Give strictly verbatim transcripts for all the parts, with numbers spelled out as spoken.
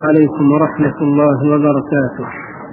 عليكم ورحمة الله وبركاته.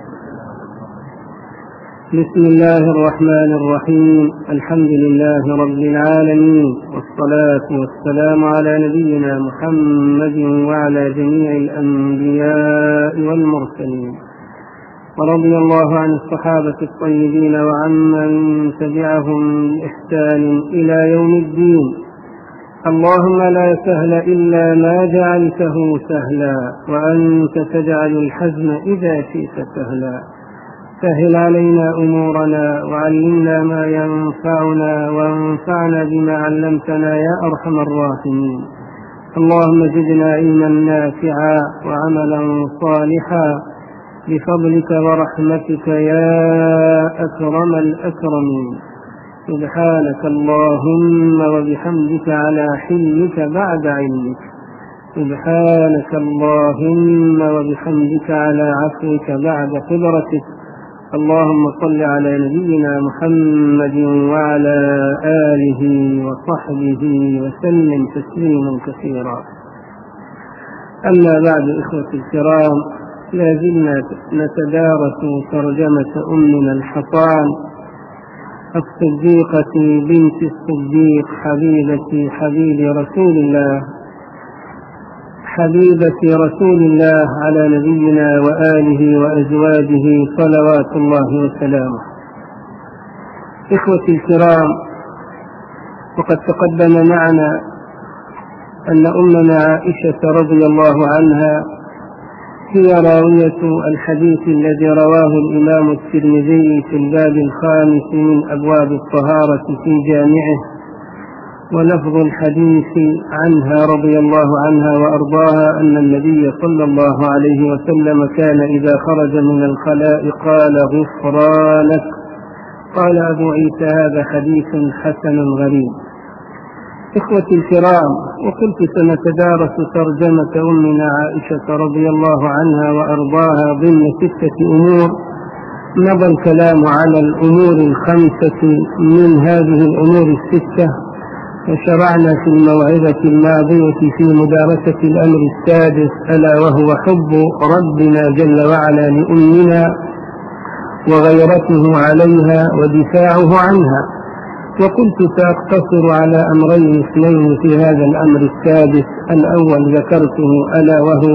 بسم الله الرحمن الرحيم. الحمد لله رب العالمين، والصلاة والسلام على نبينا محمد وعلى جميع الأنبياء والمرسلين، ورضي الله عن الصحابة الطيبين وعمن تبعهم بإحسان إلى يوم الدين. اللهم لا سهل إلا ما جعلته سهلا، وأنت تجعل الحزن إذا شئت سهلا. سهل علينا أمورنا، وعلمنا ما ينفعنا، وانفعنا بما علمتنا يا أرحم الراحمين. اللهم زدنا علما نافعا وعملا صالحا بفضلك ورحمتك يا أكرم الأكرمين. سبحانك اللهم وبحمدك على حلمك بعد علمك. سبحانك اللهم وبحمدك على عفوك بعد قدرتك. اللهم صل على نبينا محمد وعلى آله وصحبه وسلم تسليما كثيرا. أما بعد، إخوتي الكرام، لا زلنا نتدارس ترجمة أمنا الحصان الصديقة بنت الصديق، حبيبة حبيب رسول الله حبيبة رسول الله على نبينا وآله وأزواجه صلوات الله وسلامه. إخوتي الكرام، وقد تقدم معنا أن أمنا عائشة رضي الله عنها هي راوية الحديث الذي رواه الإمام الترمذي في الباب الخامس من أبواب الطهارة في جامعه، ولفظ الحديث عنها رضي الله عنها وأرضاها أن النبي صلى الله عليه وسلم كان إذا خرج من الخلاء قال غفرانك. قال أبو عيسى هذا حديث حسن غريب. إخوتي الكرام، وقلت سنتدارس ترجمة أمنا عائشة رضي الله عنها وأرضاها ضمن ستة أمور. مضى الكلام على الأمور الخمسة من هذه الأمور الستة، وشرعنا في الموعظة الماضية في مدارسة الأمر السادس، ألا وهو حب ربنا جل وعلا لأمنا وغيرته عليها ودفاعه عنها. وقلت سأقتصر على أمرين اثنين في هذا الأمر السادس. الأول ذكرته، ألا وهو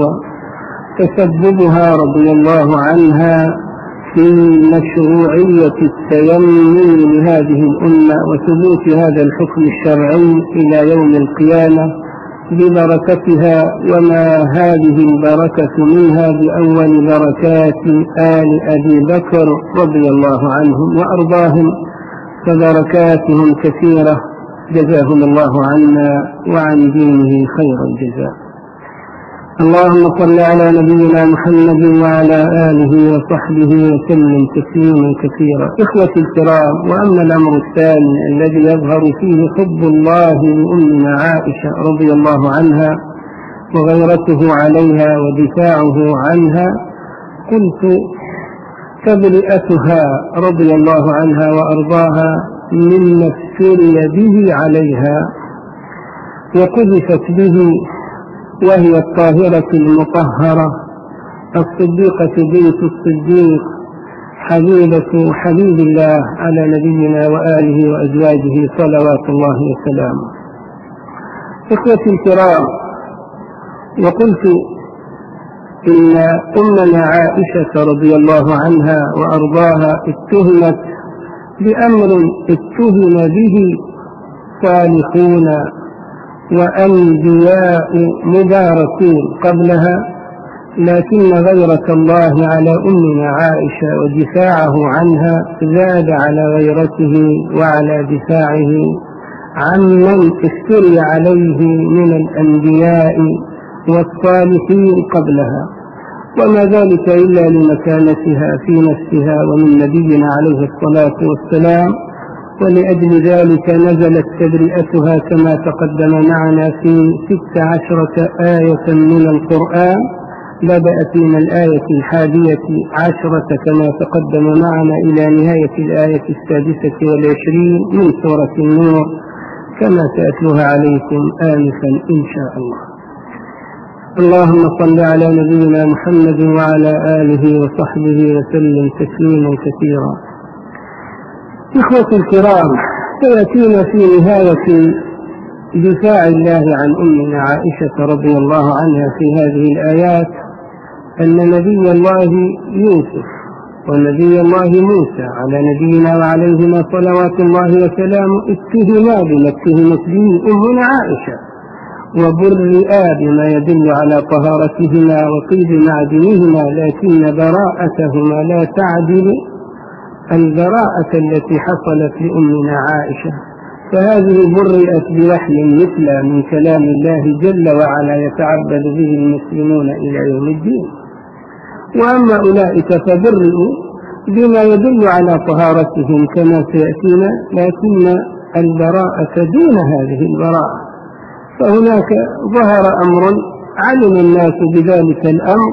تسببها رضي الله عنها في مشروعية التيمم لهذه الأمة وثبوت هذا الحكم الشرعي إلى يوم القيامة ببركتها، وما هذه البركة منها بأول بركات آل أبي بكر رضي الله عنهم وأرضاهم، فبركاتهم كثيرة، جزاهم الله عنا وعن دينه خير الجزاء. اللهم صل على نبينا محمد وعلى آله وصحبه وسلم تسليما كثيرا. إخوتي الكرام، وأما الأمر الثاني الذي يظهر فيه حب الله لأمنا عائشة رضي الله عنها وغيرته عليها ودفاعه عنها، قلت تبرئتها رضي الله عنها وأرضاها مما ابتلي به عليها وقذفت به، وهي الطاهرة المطهرة الصديقة بنت الصديق، حبيبة حبيب الله على نبينا وآله وأزواجه صلوات الله وسلامه. إخوتي الكرام، وقلت إن أمنا عائشة رضي الله عنها وأرضاها اتهمت بأمر اتهم به صالحون وأنبياء مباركين قبلها، لكن غيرة الله على أمنا عائشة ودفاعه عنها زاد على غيرته وعلى دفاعه عمن افتري عليه من الأنبياء والصالحين قبلها، وما ذلك إلا لمكانتها في نفسها ومن نبينا عليه الصلاة والسلام. ولأجل ذلك نزلت تبرئتها كما تقدم معنا في ست عشرة آية من القرآن، بدأت من الآية الحادية عشرة كما تقدم معنا إلى نهاية الآية السادسة والعشرين من سورة النور، كما سأتلوها عليكم آنفا إن شاء الله. اللهم صل على نبينا محمد وعلى آله وصحبه وسلم تسليما كثيرا. إخوتي الكرام، سيأتينا في نهاية دفاع الله عن أمنا عائشة رضي الله عنها في هذه الآيات أن نبي الله يوسف ونبي الله موسى على نبينا وعليهما صلوات الله وسلامه اتهما بما اتهمت به أمنا عائشة، وبرئا بما يدل على طهارتهما وطيب معدنهما، لكن براءتهما لا تعدل البراءة التي حصلت لأمنا عائشة، فهذه برئت بوحي مثل من كلام الله جل وعلا يتعبد به المسلمون إلى يوم الدين. وأما أولئك فبرئوا بما يدل على طهارتهم كما سيأتينا، لكن البراءة دون هذه البراءة، فهناك ظهر أمر علم الناس بذلك الأمر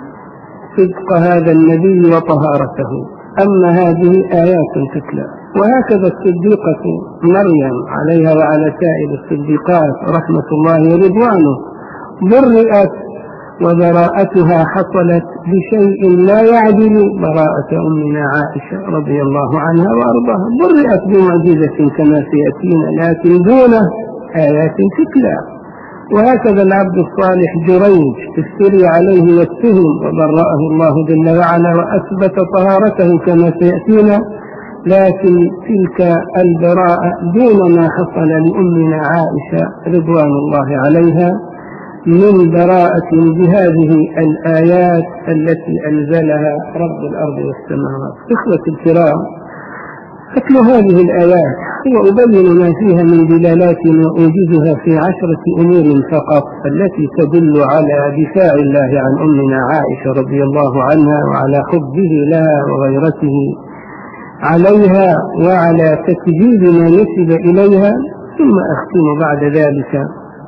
صدق هذا النبي وطهارته، أما هذه آيات تتلى. وهكذا الصديقة مريم عليها وعلى سائر الصديقات رحمة الله ورضوانه برئت، وبراءتها حصلت بشيء لا يعدل براءة أمنا عائشة رضي الله عنها وأرضاها، برئت بمعجزة كما سيأتينا لكن دون آيات تتلى. وهكذا العبد الصالح جريج استري عليه والتهم وبرأه الله جل وعلا وأثبت طهارته كما سيأتينا، لكن تلك البراءة دون ما حصل لأمنا عائشة رضوان الله عليها من براءة بهذه الآيات التي أنزلها رب الأرض والسماوات. إخوتي الكرام، أتلو هذه الآيات وأبين ما فيها من دلالات وأوجزها في عشرة أمور فقط التي تدل على دفاع الله عن أمنا عائشة رضي الله عنها وعلى حبه لها وغيرته عليها وعلى تكذيب ما نسب إليها، ثم أختم بعد ذلك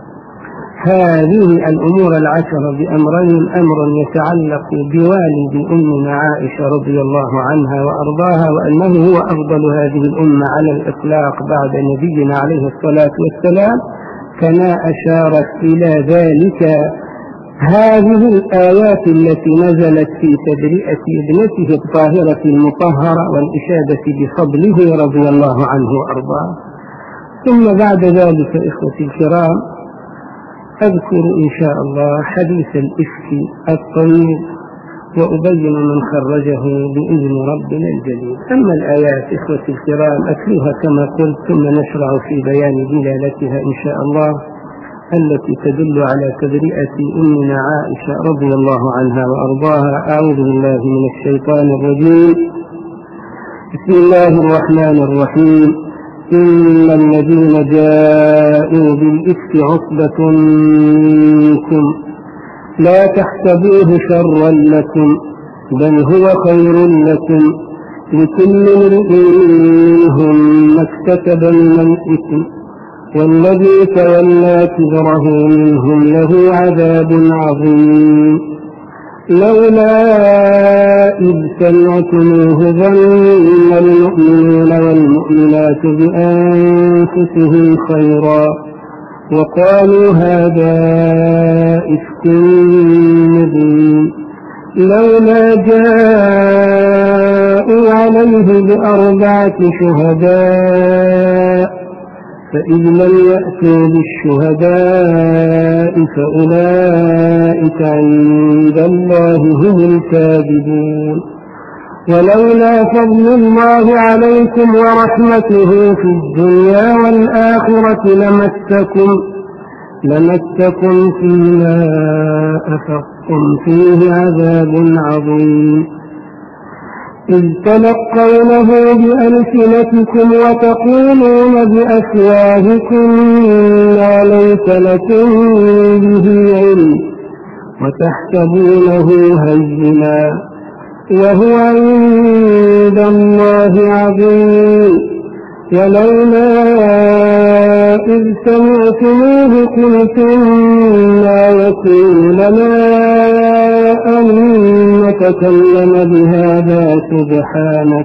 هذه الأمور العشرة بأمرين: أمر يتعلق بوالد أمنا عائشة رضي الله عنها وأرضاها وأنه هو أفضل هذه الأمة على الإطلاق بعد نبينا عليه الصلاة والسلام، كما أشارت إلى ذلك هذه الآيات التي نزلت في تبرئة ابنته الطاهرة المطهرة والإشادة بفضله رضي الله عنه وأرضاه. ثم بعد ذلك إخوتي الكرام أذكر إن شاء الله حديث الإفك الطويل وأبين من خرجه بإذن ربنا الجليل. أما الآيات إخوتي الكرام أتلوها كما قلت، ثم نشرع في بيان دلالتها إن شاء الله التي تدل على تبرئة أمنا عائشة رضي الله عنها وأرضاها. أعوذ بالله من الشيطان الرجيم. بسم الله الرحمن الرحيم. إن الذين جاءوا بالإفك عصبة منكم لا تحسبوه شرا لكم بل هو خير لكم، لكل امرئ منهم ما اكتسب من الإثم والذي تولى كبره منهم له عذاب عظيم. لولا إذ سمعتموه ظن المؤمنون والمؤمنات بأنفسهم خيرا وقالوا هذا إفك مبين. لولا جاءوا عليه بأربعة شهداء فإذ لم يأتوا بالشهداء فأولئك عند الله هم الكاذبون. ولولا فضل الله عليكم ورحمته في الدنيا والآخرة لمسكم لمسكم فيما أفضتم فيه عذاب عظيم. إذ تلقونه بألسنتكم وتقولون بأفواهكم ما ليس لكم به علم وتحسبونه هينا وهو عند الله عظيم. ولولا إذ سمعتموه قلتم ما يكون لنا أن نتكلم بهذا سبحانك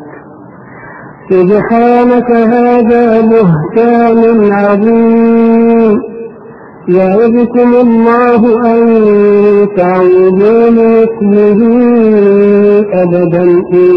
سبحانك هذا بهتان عظيم. يعظكم الله أن تعودوا لمثله أبدا إن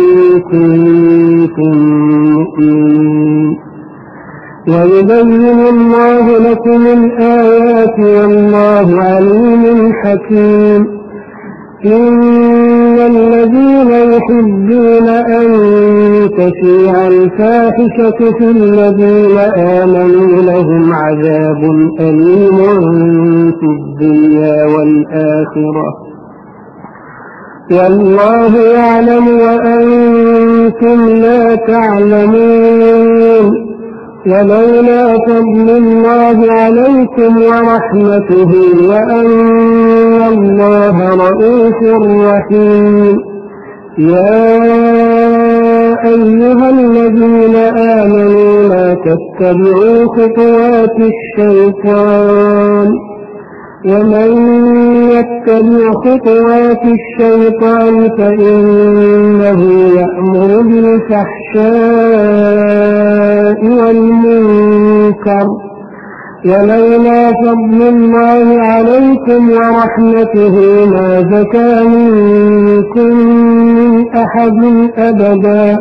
كنتم مؤمنين ويبين الله لكم الآيات والله عليم حكيم. إن الذين يحبون أن تشيع الفاحشة في الذين آمنوا لهم عذاب أليم في الدنيا والآخرة والله يعلم وأنتم لا تعلمون. ولولا فضل الله عليكم ورحمته وأن الله رؤوف رحيم. يا أيها الذين آمنوا لا تتبعوا خطوات الشيطان ومن يتبع خطوات الشيطان فإنه يأمر بالفحشاء والمنكر. ولولا فضل الله عليكم ورحمته ما زكى منكم من أحد أبدا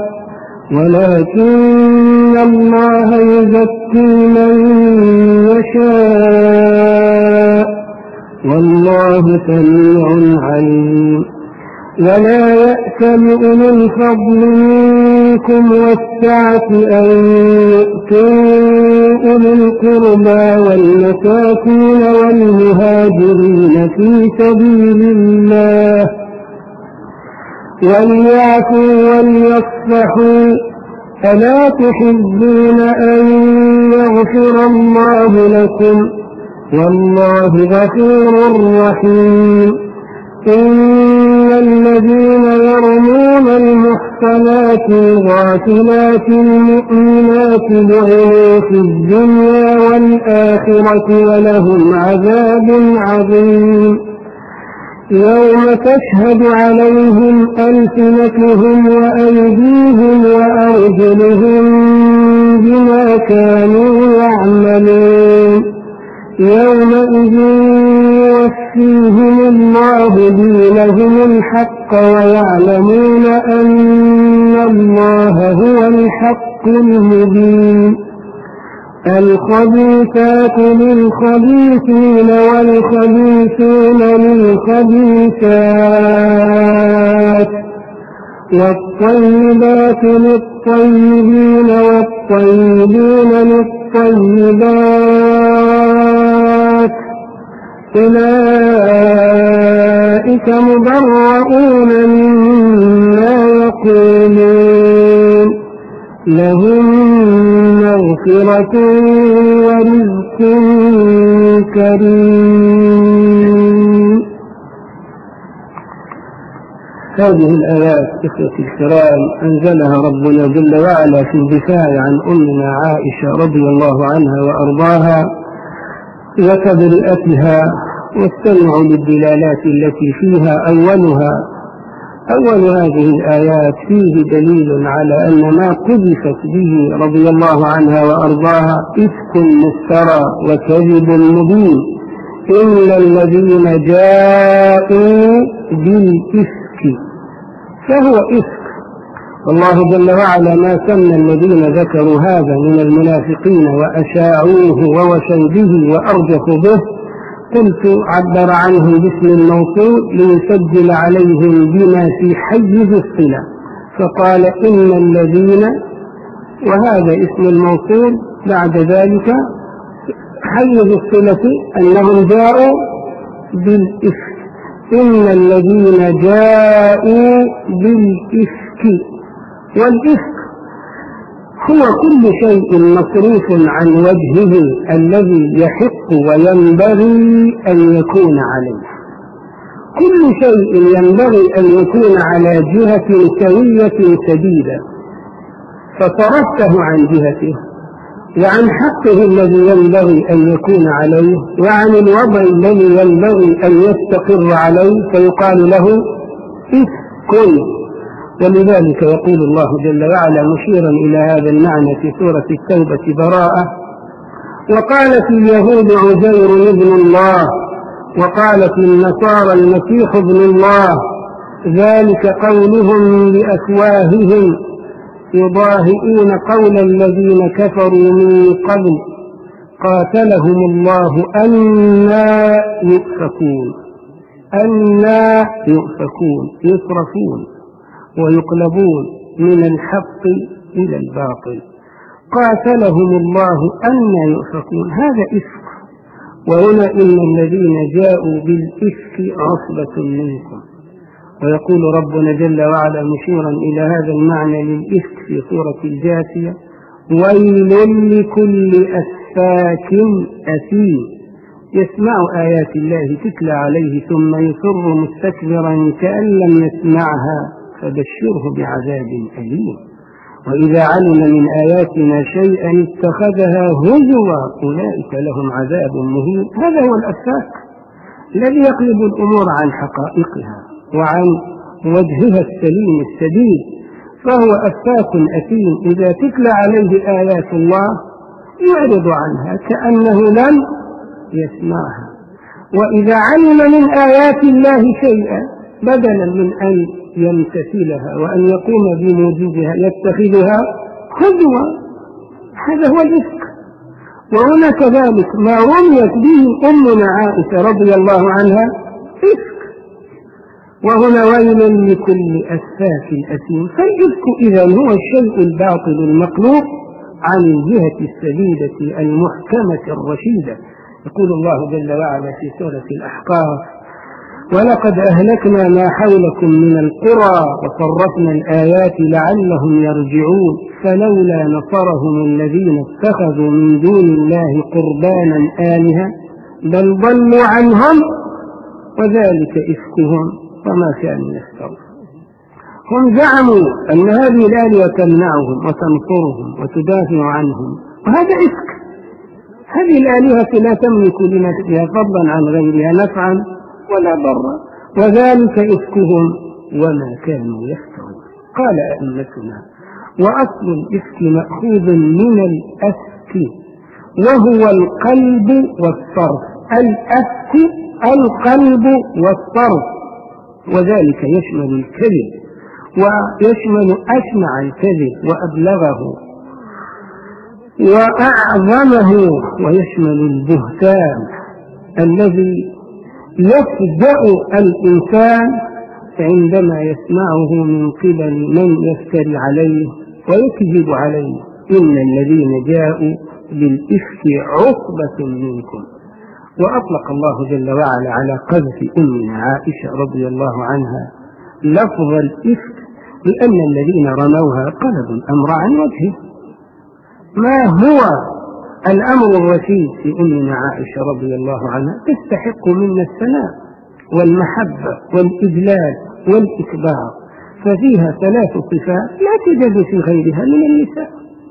ولكن الله يزكي من يشاء والله سميع عليم. ولا يأتل أولو الفضل منكم والسعة أن يؤتوا أولي القربى والمساكين والمهاجرين في سبيل الله وليعفوا وليصفحوا ألا تحبون أن يغفر الله لكم والله غفور رحيم. إن الذين يرمون المحصنات الغافلات المؤمنات لعنوا في الدنيا والآخرة ولهم عذاب عظيم. يوم تشهد عليهم ألسنتهم وأيديهم وأرجلهم بما كانوا يعملون. يومئذ يوفيهم الله دينهم الحق ويعلمون أن الله هو الحق المبين. الخبيثات للخبيثين والخبيثون للخبيثات والطيبات للطيبين والطيبون للطيبات أولئك مبرؤون مما يقولون لهم مغفرة ورزق كريم. هذه الآيات إخوتي الكرام أنزلها ربنا جل وعلا في الدفاع عن أمنا عائشة رضي الله عنها وأرضاها وتبرئتها، واستمعوا للدلالات التي فيها. أولها أول هذه الآيات فيه دليل على أن ما قذفت به رضي الله عنها وأرضاها إفك مفترى وكذب مبين. إلا الذين جاءوا بالإفك فهو إفك، والله جل وعلا ما سمى الذين ذكروا هذا من المنافقين وأشاعوه ووشوا به وأرجفوا به، قلت عبر عنهم باسم الموصول ليسجل عليهم بما في حيز الصلة، فقال إن الذين، وهذا اسم الموصول، بعد ذلك حيز الصلة أنهم جاءوا بالإفك. إن الذين جاءوا بالإفك، والإفك هو كل شيء مصروف عن وجهه الذي يحق وينبغي أن يكون عليه. كل شيء ينبغي أن يكون على جهة سوية سديدة فصرفته عن جهته وعن حقه الذي ينبغي أن يكون عليه وعن الوضع الذي ينبغي أن يستقر عليه فيقال له إفك. ولذلك يقول الله جل وعلا مشيرا إلى هذا المعنى في سورة التوبة براءة: وقالت اليهود عزير ابن الله، وقالت النصارى المسيح ابن الله، ذلك قولهم بأفواههم يضاهئون قول الذين كفروا من قبل قاتلهم الله أنى يؤفكون أنى يؤفكون يصرفون ويقلبون من الحق إلى الباطل. قاتلهم الله أنى يؤفكون، هذا إفك. وهنا إن الذين جاءوا بالإفك عصبة منكم. ويقول ربنا جل وعلا مشيرا إلى هذا المعنى للإفك في سورة الجاثية: ويل لكل أفاك أثيم يسمع آيات الله تتلى عليه ثم يصر مستكبرا كأن لم يسمعها فبشره بعذاب أليم. وإذا علم من آياتنا شيئا اتخذها هزوا أولئك لهم عذاب مهين. هذا هو الأفاك الذي يقلب الأمور عن حقائقها وعن وجهها السليم السديد، فهو أفاك أثيم إذا تتلى عليه آيات الله يعرض عنها كأنه لم يسمعها، وإذا علم من آيات الله شيئا بدلا من أن يمتثلها وأن يقوم بموجبها يتخذها هزوا. هذا هو الإفك. وهنا كذلك ما رميت به أمنا عائشة رضي الله عنها إفك. وهنا ويل لكل أفاك أثيم. فالإفك إذن هو الشيء الباطل المقلوب عن الجهة السديدة المحكمة الرشيدة. يقول الله جل وعلا في سورة الأحقاف: ولقد أهلكنا ما حولكم من القرى وصرفنا الآيات لعلهم يرجعون فلولا نصرهم الذين اتخذوا من دون الله قربانا آلهة بل ضلوا عنهم وذلك إفكهم وما كانوا يفترون. هم زعموا أن هذه الآلهة تمنعهم وتنصرهم وتدافع عنهم، وهذا إفك. هذه الآلهة لا تملك لنفسها فضلا عن غيرها نفعا ولا ضرا، وذلك إفكهم وما كانوا يفترون. قال أئمتنا: وأصل الإفك مأخوذ من الأفك وهو القلب والصرف. الأفك القلب والصرف، وذلك يشمل الكذب ويشمل أشنع الكذب وأبلغه وأعظمه، ويشمل البهتان الذي يفجأ الإنسان عندما يسمعه من قبل من يفتري عليه ويكذب عليه. إن الذين جاءوا بالإفك عصبة منكم. وأطلق الله جل وعلا على قذف أمنا عائشة رضي الله عنها لفظ الإفك لأن الذين رموها قلبوا الأمر عن وجهه. ما هو الأمر الرشيد في أمنا عائشة رضي الله عنها؟ تستحق منا الثناء والمحبة والإجلال والإكبار، ففيها ثلاث صفات لا توجد في غيرها من النساء.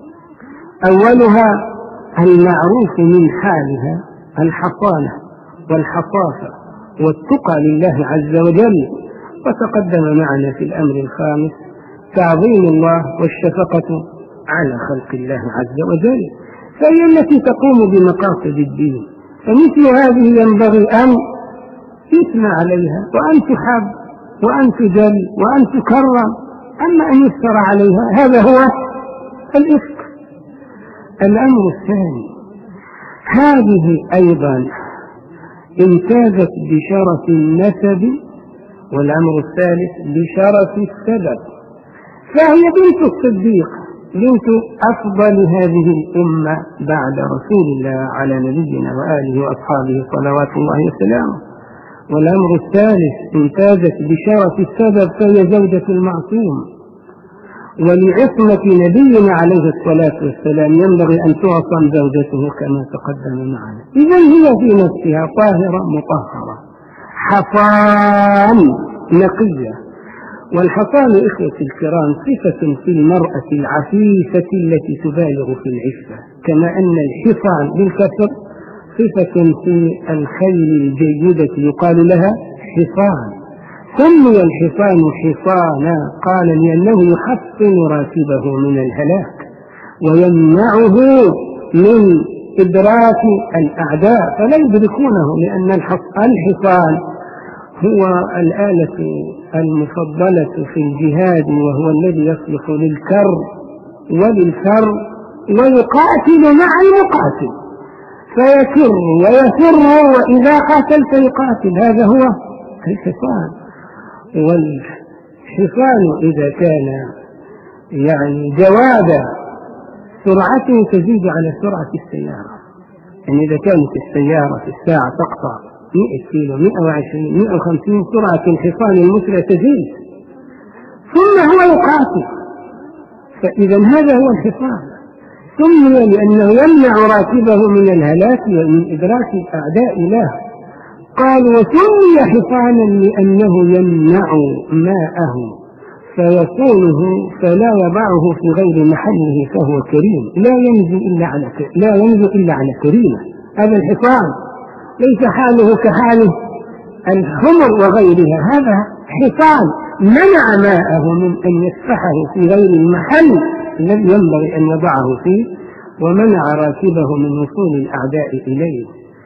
أولها المعروف من حالها الحصانة والحصافة والتقى لله عز وجل. وتقدم معنا في الأمر الخامس تعظيم الله والشفقة على خلق الله عز وجل، فهي التي تقوم بمقاصد الدين. فمثل هذه ينبغي أن يثنى عليها وأن تحب وأن تجل وأن تكرم. أما أن يفتر عليها هذا هو الإفك. الأمر الثاني هذه أيضا امتازت بشرف النسب، والأمر الثالث بشرف السبب. فهي بنت الصديق بنت أفضل هذه الأمة بعد رسول الله على نبينا وآله وأصحابه صلوات الله وسلامه. والأمر الثالث امتازت بشرف السبب فهي زوجة المعصوم، ولعصمة نبينا عليه الصلاة والسلام ينبغي أن تعصم زوجته كما تقدم معنا. إذن هي في نفسها طاهرة مطهرة حصان نقية. والحصان إخوة الكرام صفة في المرأة العفيفة التي تبالغ في العفة، كما أن الحصان بالكسر صفة في الخيل الجيدة يقال لها حصان. سمي الحصان حصانا قال لأنه يحصن راكبه من الهلاك ويمنعه من إدراك الأعداء فلا يدركونه، لأن الحصان هو الآلة المفضلة في الجهاد، وهو الذي يصلح للكر وللفر ويقاتل مع المقاتل، فيكر ويفر، وإذا قاتل فيقاتل. هذا هو الحصان. والحصان إذا كان يعني جوادا سرعته تزيد على سرعة السيارة، يعني إذا كانت السيارة في الساعة تقطع مئة كيلو مئة وعشرين مئة وخمسين، سرعة الحصان المسرع تزيد، ثم هو يقاتل. فإذا هذا هو الحصان، سمي لأنه يمنع راكبه من الهلاك ومن إدراك الأعداء له. قالوا وسمي حصانا لأنه يمنع ماءه فيصونه فلا يضعه في غير محله فهو كريم، لا ينزو إلا على لا ينزو إلا على كريمه. هذا الحصان ليس حاله كحال الحمر وغيرها، هذا حصان منع ماءه من أن يسفحه في غير المحل الذي ينبغي أن يضعه فيه، ومنع راكبه من وصول الأعداء إليه.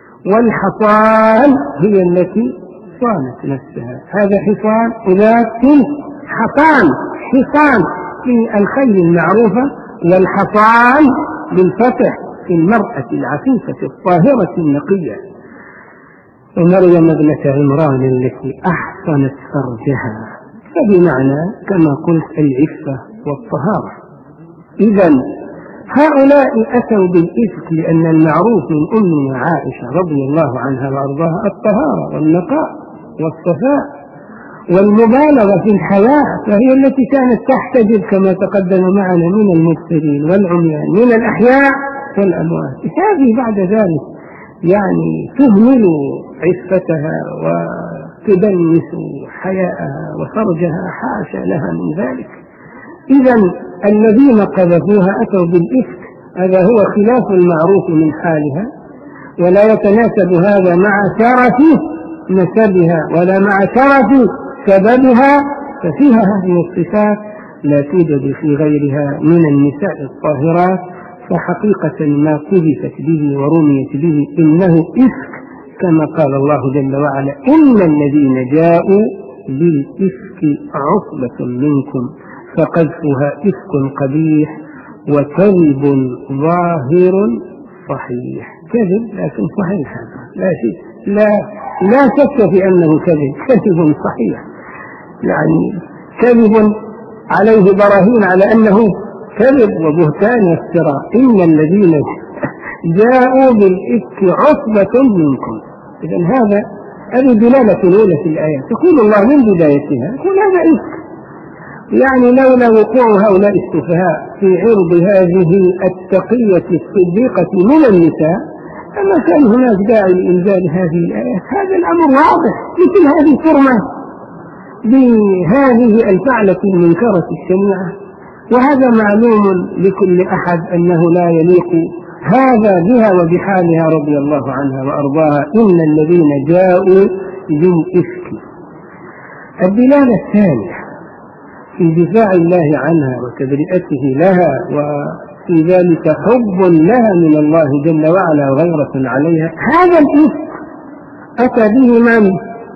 والحصان هي التي صانت نفسها، هذا حصان ولكن حصان حصان في الخيل المعروفة، والحصان بالفتح في المرأة العفيفة الطاهرة النقية. ومريم ابنة عمران التي أحصنت فرجها، فبمعنى كما قلت العفة والطهارة. إذن هؤلاء أتوا بالإفك لأن المعروف من أمنا عائشة رضي الله عنها وأرضاها الطهارة والنقاء والصفاء والمبالغة في الحياة، فهي التي كانت تحتجب كما تقدم معنا من المبصرين والعميان من الأحياء والأموات. هذه بعد ذلك يعني تهمل عفتها وتدنس حياءها وفرجها، حاشا لها من ذلك. إذن الذين قذفوها أتوا بالإفك، هذا هو خلاف المعروف من حالها، ولا يتناسب هذا مع شرف نسبها ولا مع شرف سببها، ففيها هذه الصفات لا توجد في غيرها من النساء الطاهرات. فحقيقة ما قذفت به ورميت به إنه إفك، كما قال الله جل وعلا إن الذين جاءوا بالإفك عصبة منكم فقذفها إفك قبيح وكذب ظاهر صحيح. كذب لكن صحيح، لا شيء لا لا شك في أنه كذب، كذب صحيح، يعني كذب عليه براهين على أنه كذب وبهتان وافتراء. إن الذين جاءوا بالإفك عصبة منكم. إذن هذا هذه دلالة الأولى في الآية، تقول الله من بدايتها يقول هذا إفك، يعني لولا وقوع هؤلاء السفهاء في عرض هذه التقية الصديقة من النساء أما كان هناك داعي لإنزال هذه الآيات. هذا الأمر واضح، مثل هذه الفرمة بهذه الفعلة المنكرة الشنيعة، وهذا معلوم لكل أحد أنه لا يليق هذا بها وبحالها رضي الله عنها وأرضاها. إن الذين جاءوا بالإفك. الدلالة الثانية في دفاع الله عنها وتبرئته لها، وفي ذلك حب لها من الله جل وعلا وغيرة عليها. هذا الإفك أتى به من؟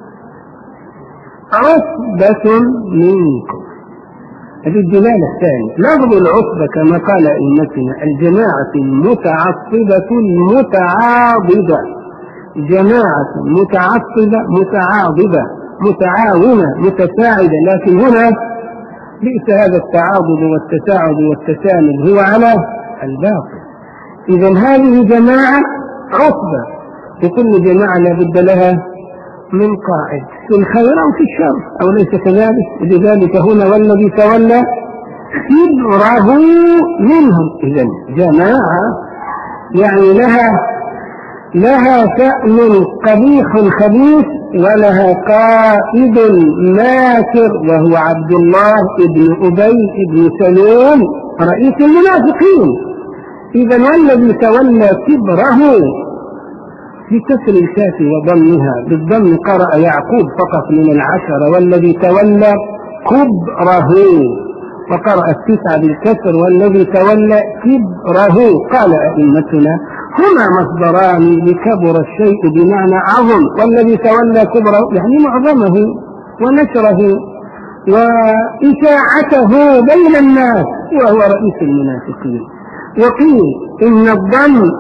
عصبة منكم. هذه الدلالة الثانية. لفظ العصبة كما قال أئمتنا الجماعة المتعصبة المتعاضدة، جماعة متعصبة متعاضدة متعاونة متساعدة، لكن هنا بئس هذا التعاضد والتساعد والتساند، هو على الباطل. إذن هذه جماعة عصبة، وكل جماعة لابد لها من قائد في الخير أو في الشر، أو ليس كذلك؟ لذلك هنا والذي تولى كبره منهم. إذن جماعة يعني لها لها شأن قبيح خبيث، ولها قائد ماكر وهو عبد الله ابن أبي ابن سلول رئيس المنافقين. إذن والذي تولى كبره بكسر الكاف وضمها، بالضم قرأ يعقوب فقط من العشرة، والذي تولى كبره، وقرأ التسعة بالكسر والذي تولى كبره. قال أئمتنا هما مصدران لكبر الشيء بمعنى عظم، والذي تولى كبره يعني معظمه ونشره وإشاعته بين الناس وهو رئيس المنافقين. وقيل إن الضم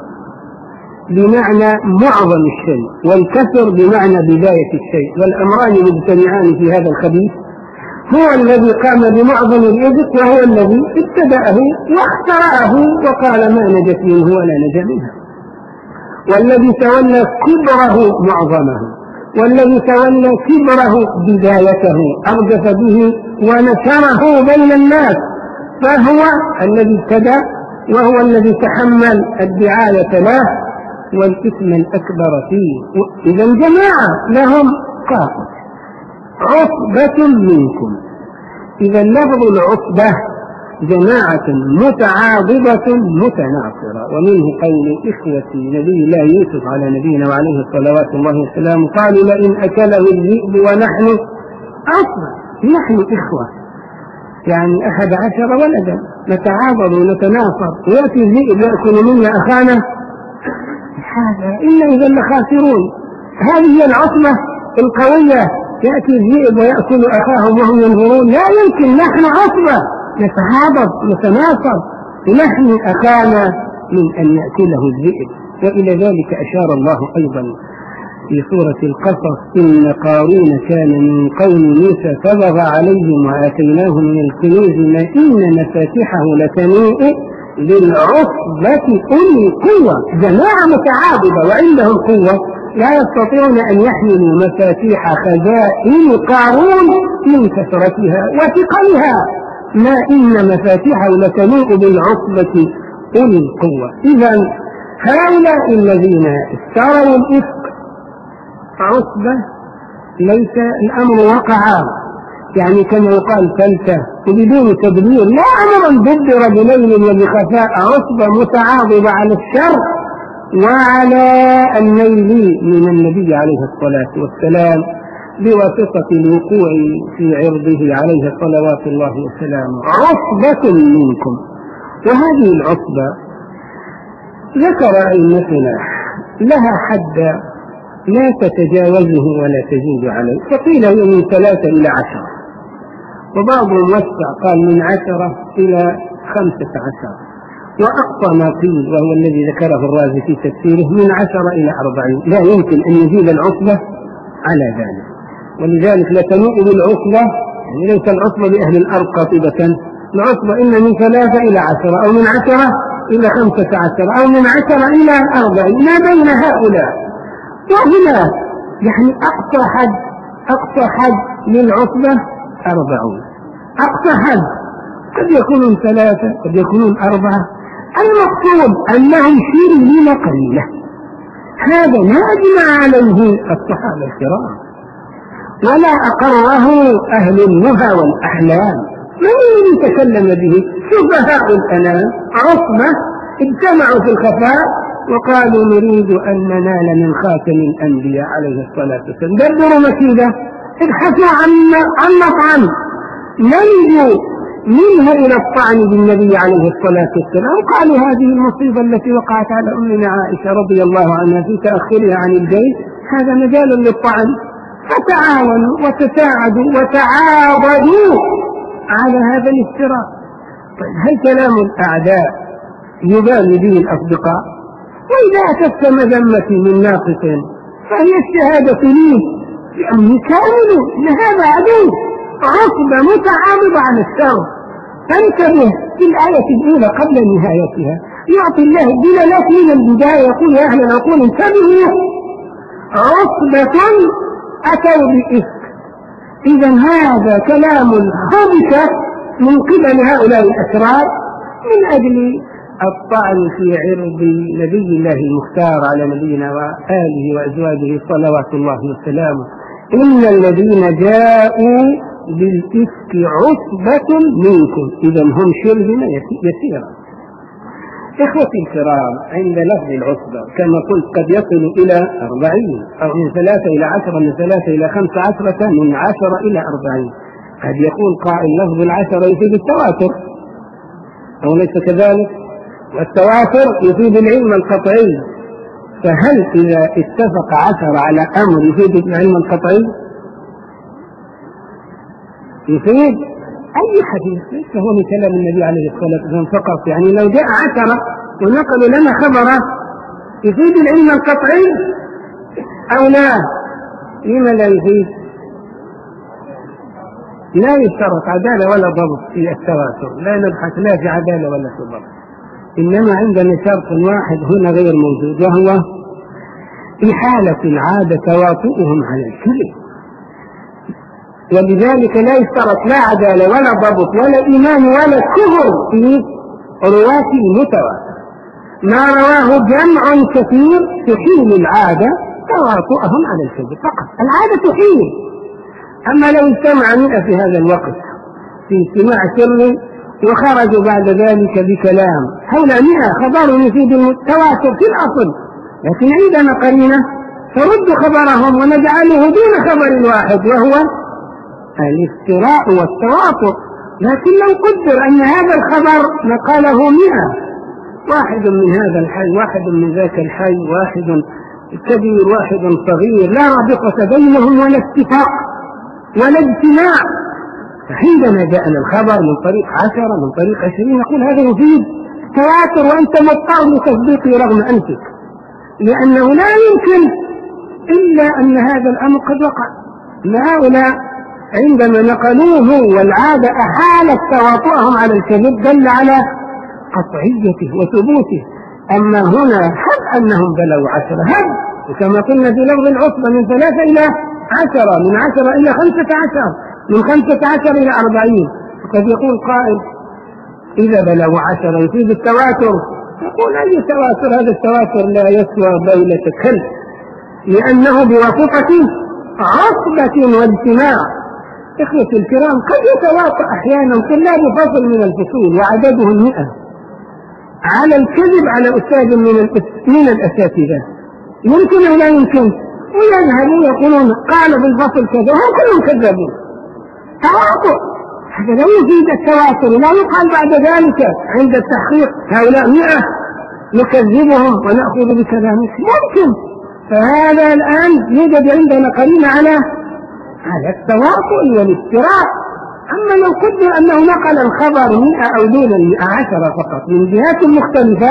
بمعنى معظم الشيء والكسر بمعنى بداية الشيء، والأمران مجتمعان في هذا الخبيث. هو الذي قام بمعظم الإفك وهو الذي ابتدأه واخترعه وقال ما نجت منه ولا نجا منها، والذي تولى كبره معظمه، والذي تولى كبره بدايته أرجف به ونشره بين الناس، فهو الذي ابتدأ وهو الذي تحمل الدعاية له والإثم الأكبر فيه. إذا جماعة لهم قائد عصبة منكم. إذا لفظ العصبة جماعة متعاضدة متناصرة، ومنه قول إخوة نبي الله يوسف على نبينا وعليه الصلوات الله والسلام قالوا لئن أكله الذئب ونحن عصبة، نحن إخوة يعني أحد عشر ولدا نتعاضد ونتناصر، ويأتي الذئب يأكل منا أخانا، هذا إلا إذا لخاسرون. هذه هي العصبة القوية، يأتي الذئب ويأكل أخاهم وهم ينظرون، لا يمكن. نحن عصبة نتعاضد نتناصر، نحن أخانا من أن يأكله الذئب. وإلى ذلك أشار الله أيضا في سورة القصص إن قارون كان من قوم موسى فبغى عليهم وآتيناه من الكنوز ما إن مفاتحه لتنوء بالعصبة أولي قوة. جماعة متعاضدة وعندهم قوة لا يستطيعون أن يحملوا مفاتيح خزائن قارون من كثرتها وثقلها، ما إن مفاتيحه لتنوء بالعصبة أولي القوة. إذا هؤلاء الذين اشتروا الإفك عصبة ليس الأمر وقع يعني كما يقال فلتة وبدون تدبير، لا أمرا دبر بليل وبخفاء، عصبة متعاضدة على الشر وعلى النيل من النبي عليه الصلاة والسلام بواسطة الوقوع في عرضه عليه صلوات الله وسلامه. عصبة منكم. وهذه العصبة ذكر أئمتنا لها حد لا تتجاوزه ولا تزيد عليه، فقيل هي من ثلاثة إلى عشرة، وبعضهم وسع قال من عشرة إلى خمسة عشر، وأقصى ما قيل وهو الذي ذكره الرازي في تفسيره من عشرة إلى أربعين. لا يمكن أن يزيد العصبة على ذلك، ولذلك لا تنوء بالعصبة يعني ليس العصبة بأهل الأرض قاطبة، العصبة إما من ثلاثة إلى عشرة أو من عشرة إلى خمسة عشر أو من عشرة إلى أربعين، ما بين هؤلاء. وهنا يعني أقصى حد أقصى حد للعصبة أربعون، أقصى حد، قد يكونون ثلاثة قد يكونون أربعة، المقصود أنهم شرذمة قليلة. هذا ما أجمع عليه الصحابة الكرام ولا أقره أهل النهى والأحلام، من يتكلم به سفهاء الأنام. عصبة اجتمعوا في الخفاء وقالوا نريد أن ننال من خاتم الأنبياء عليه الصلاة والسلام، دبروا مكيدة، ابحثوا عن مطعم نلجوا منه إلى الطعن بالنبي عليه الصلاة والسلام. قالوا هذه المصيبة التي وقعت على أمنا عائشة رضي الله عنها في تأخرها عن البيت هذا مجال للطعن، فتعاونوا وتساعدوا وتعاضدوا على هذا الافتراء. طيب هل كلام الأعداء يبان به الأصدقاء؟ وإذا أتت مذمتي من ناقص فهي الشهادة لي لأني كامل إن هذا عدو، عصبة متعاضدة عن الشر. فانتبه في الآية الأولى قبل نهايتها يعطي الله الدلالات من البداية، يقول يا أهل العقول انتبهوا عصبة أتوا بإفك. إذا هذا كلام خبث من قبل هؤلاء الأشرار من أجل الطعن في عرض نبي الله المختار على نبينا وآله وأزواجه صلوات الله وسلامه. إن الذين جاءوا بالإفك عصبة منكم، إذا هم شرذمة يسيرة. إخوتي الكرام، عند لفظ العصبة كما قلت قد يصل إلى أربعين أو من ثلاثة إلى عشرة، من ثلاثة إلى خمسة عشرة، من عشرة إلى أربعين. قد يكون قائل لفظ العشرة يفيد التواتر أو ليس كذلك، والتواتر يفيد العلم القطعي، فهل إذا اتفق عشر على أمر يفيد العلم القطعي؟ يفيد أي حديث، ليس هو من كلام النبي عليه الصلاة والسلام فقط. يعني لو جاء عشرة ونقلوا لنا خبره يفيد العلم القطعي أو لا؟ لما لا يفيد؟ لا يشترط عدالة ولا ضبط في التواتر، لا نبحث لا في عدالة ولا في ضبط، إنما عندنا شرط واحد هنا غير موجود، وهو إحالة عاد تواطؤهم على الكذب. ولذلك لا يشترط لا عدالة ولا ضبط ولا إيمان ولا كفر في رواة المتواتر. ما رواه جمع كثير تحيل العادة تواطؤهم على الكذب فقط، العادة تحيل. أما لو اجتمع مئة في هذا الوقت في اجتماع سري وخرجوا بعد ذلك بكلام حول مئة خبر يفيد التواتر في الأصل، لكن عندنا قرينة ترد خبرهم ونجعله دون خبر واحد وهو الافتراء والتواطؤ. لكن لو قدر أن هذا الخبر نقله مئة، واحد من هذا الحي واحد من ذاك الحي، واحد كبير واحد صغير، لا رابطة بينهم ولا اتفاق ولا اجتماع، فعندما جاءنا الخبر من طريق عشرة من طريق عشرين نقول هذا يفيد تواتر وأنت مضطر لتصديقه رغم أنفك، لأنه لا يمكن إلا أن هذا الأمر قد وقع. هؤلاء عندما نقلوه والعادة أحالت تواطؤهم على الكذب دل على قطعيته وثبوته. أما هنا هب أنهم بلغوا عشرة، هب وكما قلنا في لفظ العصبة من ثلاثة إلى عشرة، من عشرة إلى خمسة عشر، من خمسة عشر إلى أربعين. وقد يقول قائل إذا بلغوا عشرة يفيد التواتر، يقول أي تواتر؟ هذا التواتر لا يسوى بولة كلب، لأنه بواسطة عصبة واجتماع. إخوة الكرام، قد يتواطأ أحيانا طلاب فصل من الفصول وعددهم مئة على الكذب على أستاذ من من الأساتذة، يمكن أو لا يمكن، ويذهبون يقولون قال بالفصل كذا هم كلهم كذبون. تواطؤ هذا لا يفيد التواتر، لا يقال بعد ذلك عند التحقيق هؤلاء مئة نكذبهم ونأخذ بكلامهم، ممكن. فهذا الآن يوجد عندنا قرينة على على التواطؤ والافتراء. أما لو قدر أنه نقل الخبر مئة أو دون المئة عشرة فقط من جهات مختلفة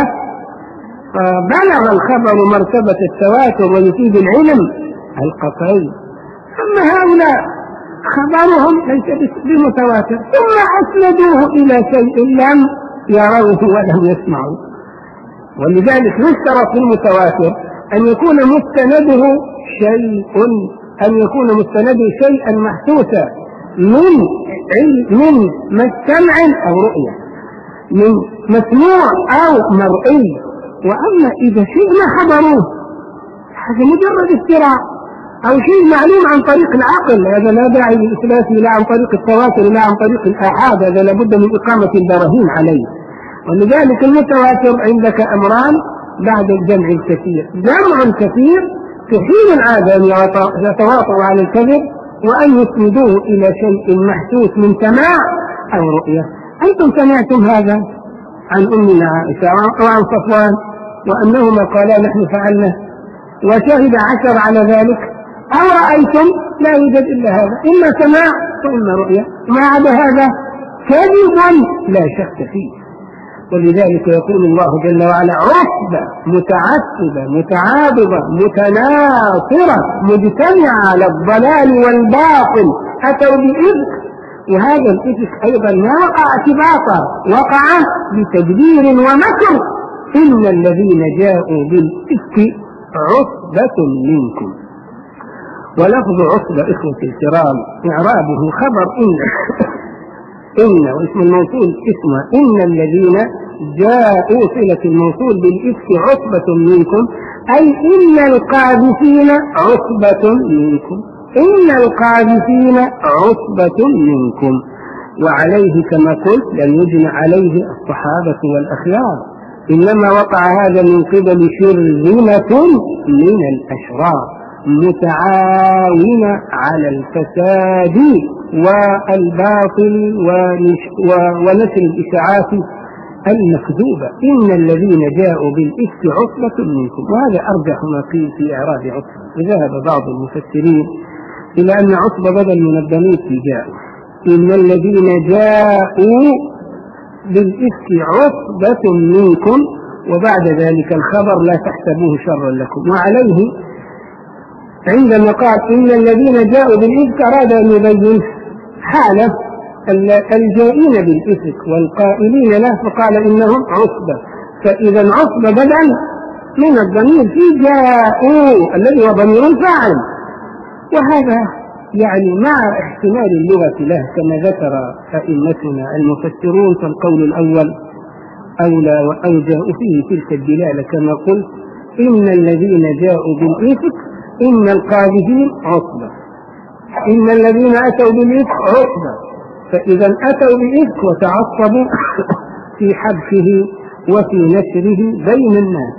فبلغ الخبر مرتبة التواتر ويفيد العلم القطعي. أما هؤلاء خبرهم ليس بمتواتر ثم أسندوه إلى شيء لم يروه ولم يسمعوا. ولذلك يشترط في المتواتر أن يكون مستنده شيء أن يكون مستنده شيئا محسوسا من من مستمع أو رؤية، من مسموع أو مرئي. وأما إذا شيء ما خبروه هذا مجرد افتراء أو شيء معلوم عن طريق العقل، هذا لا داعي لإثباته لا عن طريق التواتر لا عن طريق الآحاد، هذا لابد من إقامة البراهين عليه. ولذلك المتواتر عندك أمران بعد الجمع الكثير: جمع كثير تحيل العادة أن يتواطؤوا على الكذب، وأن يسندوه إلى شيء محسوس من سماع أو رؤية. أنتم سمعتم هذا عن أمنا عائشة وعن صفوان وأنهما قالا نحن فعلنا وشهد عشر على ذلك، أو رأيتم؟ لا يوجد إلا هذا، إما سماع وإما رؤية، ما عدا هذا كذب لا شك فيه. ولذلك يقول الله جل وعلا: عصبة متعصبة متعاضدة متناصرة مجتمعة على الضلال والباطل أتوا بإفك. وهذا الإفك أيضا ما وقع اعتباطا، وقع بتدبير ومكر. إن الذين جاءوا بالإفك عصبة منكم. ولفظ عصبة إخوة الكرام إعرابه خبر إن إن واسم الموصول اسمه إن الذين جاءوا صلة الموصول بالإفك عصبة منكم، أي إن القاذفين عصبة منكم، إن القاذفين عصبة منكم. وعليه كما قلت لم يجن عليه الصحابة والأخيار، إنما وقع هذا من قبل شرذمة من الأشرار متعاونة على الفساد والباطل ونشر الإشاعات المكذوبة، إن الذين جاءوا بالإفك عصبة منكم. وهذا أرجح ما قيل في إعراب عصبة. وذهب بعض المفسرين إلى أن عصبة بدل من الضمير في جاء، إن الذين جاءوا بالإفك عصبة منكم، وبعد ذلك الخبر لا تحسبوه شرا لكم. وعليه عندما قال إن الذين جاءوا بالإفك أراد أن يبين حالة الجائين بالإفك والقائلين له، فقال إنهم عصبة. فإذا عصبة بدل من الضمير في جاءوا الذي هو ضمير الفاعل. وهذا يعني مع احتمال اللغة له كما ذكر أئمتنا المفسرون، فالقول الأول أولى وأوجه فيه تلك الدلالة كما قلت إن الذين جاءوا بالإفك إن القاذفين عصبة، إن الذين أتوا بالإفك عصبة. فإذا أتوا بالإفك وتعصبوا في حبسه وفي نشره بين الناس.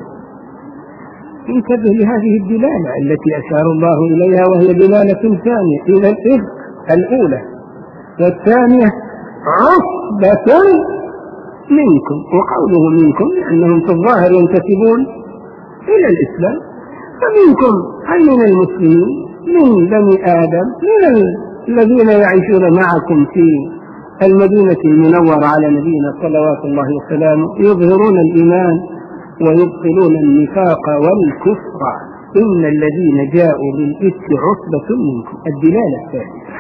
انتبه لهذه الدلالة التي أشار الله إليها، وهي دلالة ثانية إلى الإفك الأولى، والثانية عصبة منكم. وقوله منكم لأنهم في الظاهر ينتسبون إلى الإسلام، فمنكم أي من المسلمين من بني آدم، من الذين يعيشون معكم في المدينة المنورة على نبينا صلوات الله وسلامه، يظهرون الإيمان ويبطلون النفاق والكفر. إن الذين جاءوا بالإفك عصبة منكم. الدلالة الثالثة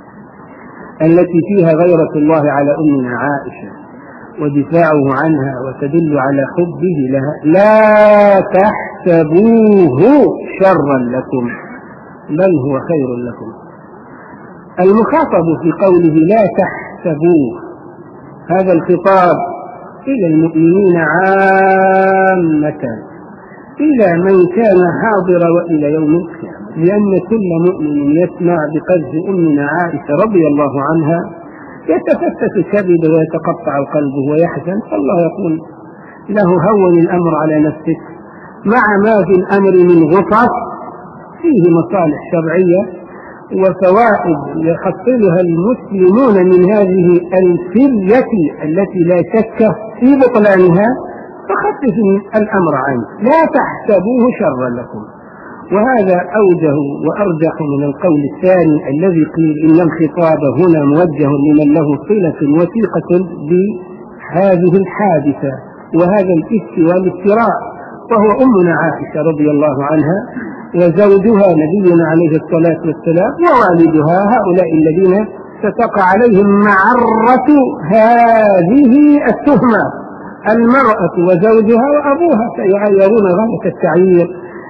التي فيها غيرة الله على أمنا عائشة ودفاعه عنها وتدل على حبه لها، لا تحسبوه شرا لكم بل هو خير لكم. المخاطب في قوله لا تحسبوه هذا الخطاب إلى المؤمنين عامة، إلى من كان حاضر وإلى يوم القيامة، لأن كل مؤمن يسمع بقذف أمنا عائشة رضي الله عنها يتفتت كبده ويتقطع قلبه ويحزن. فالله يقول له هون الأمر على نفسك، مع ما في الأمر من غطس فيه مصالح شرعية وفوائد يحصلها المسلمون من هذه الفرية التي لا شك في بطلانها، فخفف الأمر عنه، لا تحسبوه شرا لكم. وهذا أوجه وأرجح من القول الثاني الذي قيل إن الخطاب هنا موجه لمن له صلة وثيقة بهذه الحادثة وهذا الإفك والافتراء، وهو أمنا عائشة رضي الله عنها وزوجها نبينا عليه الصلاة والسلام ووالدها، هؤلاء الذين ستقع عليهم معرة هذه التهمة. المرأة وزوجها وأبوها سيعيرون غاية التعيير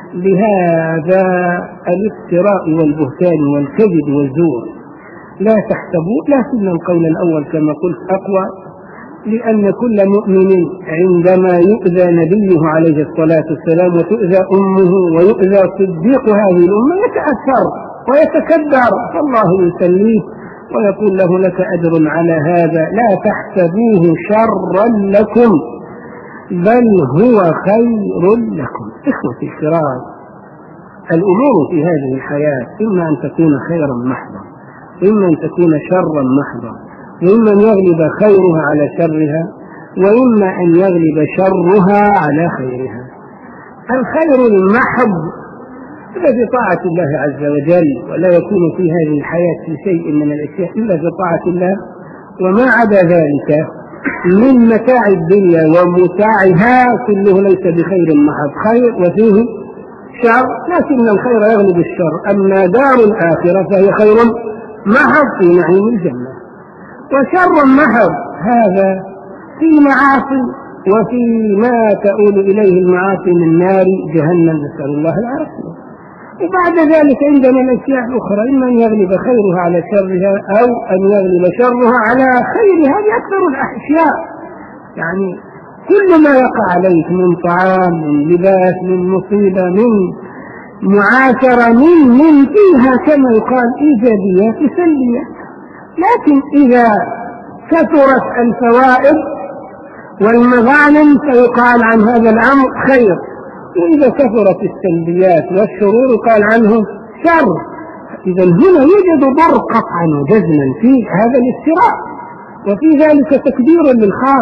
بهذا الافتراء والبهتان والكذب والزور. لا تحسبوا، لكن القول الأول كما قلت أقوى، لأن كل مؤمن عندما يؤذى نبيه عليه الصلاة والسلام وتؤذى أمه ويؤذى صديق هذه الأمة يتأثر ويتكبر، فالله يسليه ويقول له لك أجر على هذا، لا تحسبوه شرا لكم بل هو خير لكم. إخوتي الكرام، الأمور في هذه الحياة إما أن تكون خيرا محضا وإما أن تكون شرا محضا، وإما أن يغلب خيرها على شرها وإما أن يغلب شرها على خيرها. الخير المحض إلا بطاعة الله عز وجل، ولا يكون في هذه الحياة في شيء من الأشياء إلا بطاعة الله، وما عدا ذلك من متاع الدنيا ومتاعها كله ليس بخير محض، خير وفيه شر، لكن الخير يغلب الشر. أما دار الآخرة فهي خير محض في نعيم الجنة، وشر محض هذا في معاصي وفي ما تؤول إليه المعاصي من نار جهنم، نسأل الله العافية. وبعد ذلك عندنا الأشياء الأخرى إما أن يغلب خيرها على شرها أو أن يغلب شرها على خيرها بأكثر الأشياء. يعني كل ما يقع عليك من طعام من لباس من مصيبة من معاشرة من من فيها كما يقال إيجابيات سلبيات، لكن إذا كثرت الفوائد والمغانم فيقال عن هذا الأمر خير، وإذا كثرت السلبيات والشرور قال عنه شر. إذا هنا يوجد ضر قطعا وجزما في هذا الافتراء، وفي ذلك تكبير للخاطر،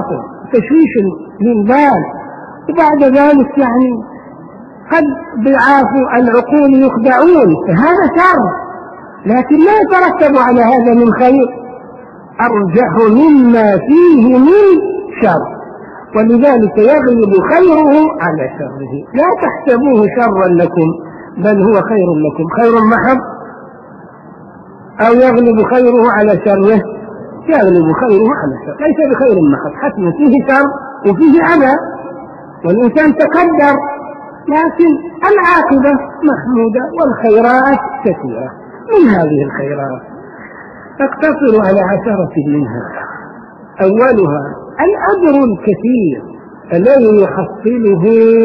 تشويش للبال، وبعد ذلك يعني قد ضعاف العقول يخدعون، فهذا شر، لكن لا يترتب على هذا من خير أرجح مما فيه من شر، ولذلك يغلب خيره على شره. لا تحسبوه شرا لكم بل هو خير لكم، خير محض أو يغلب خيره على شره، يغلب خيره على شر، ليس بخير محض، حتما فيه شر وفيه أذى والإنسان تقدر، لكن العاقبة محمودة والخيرات كثيرة. من هذه الخيرات أقتصر على عشرة منها. أولها الأجر الكثير الذي يحصله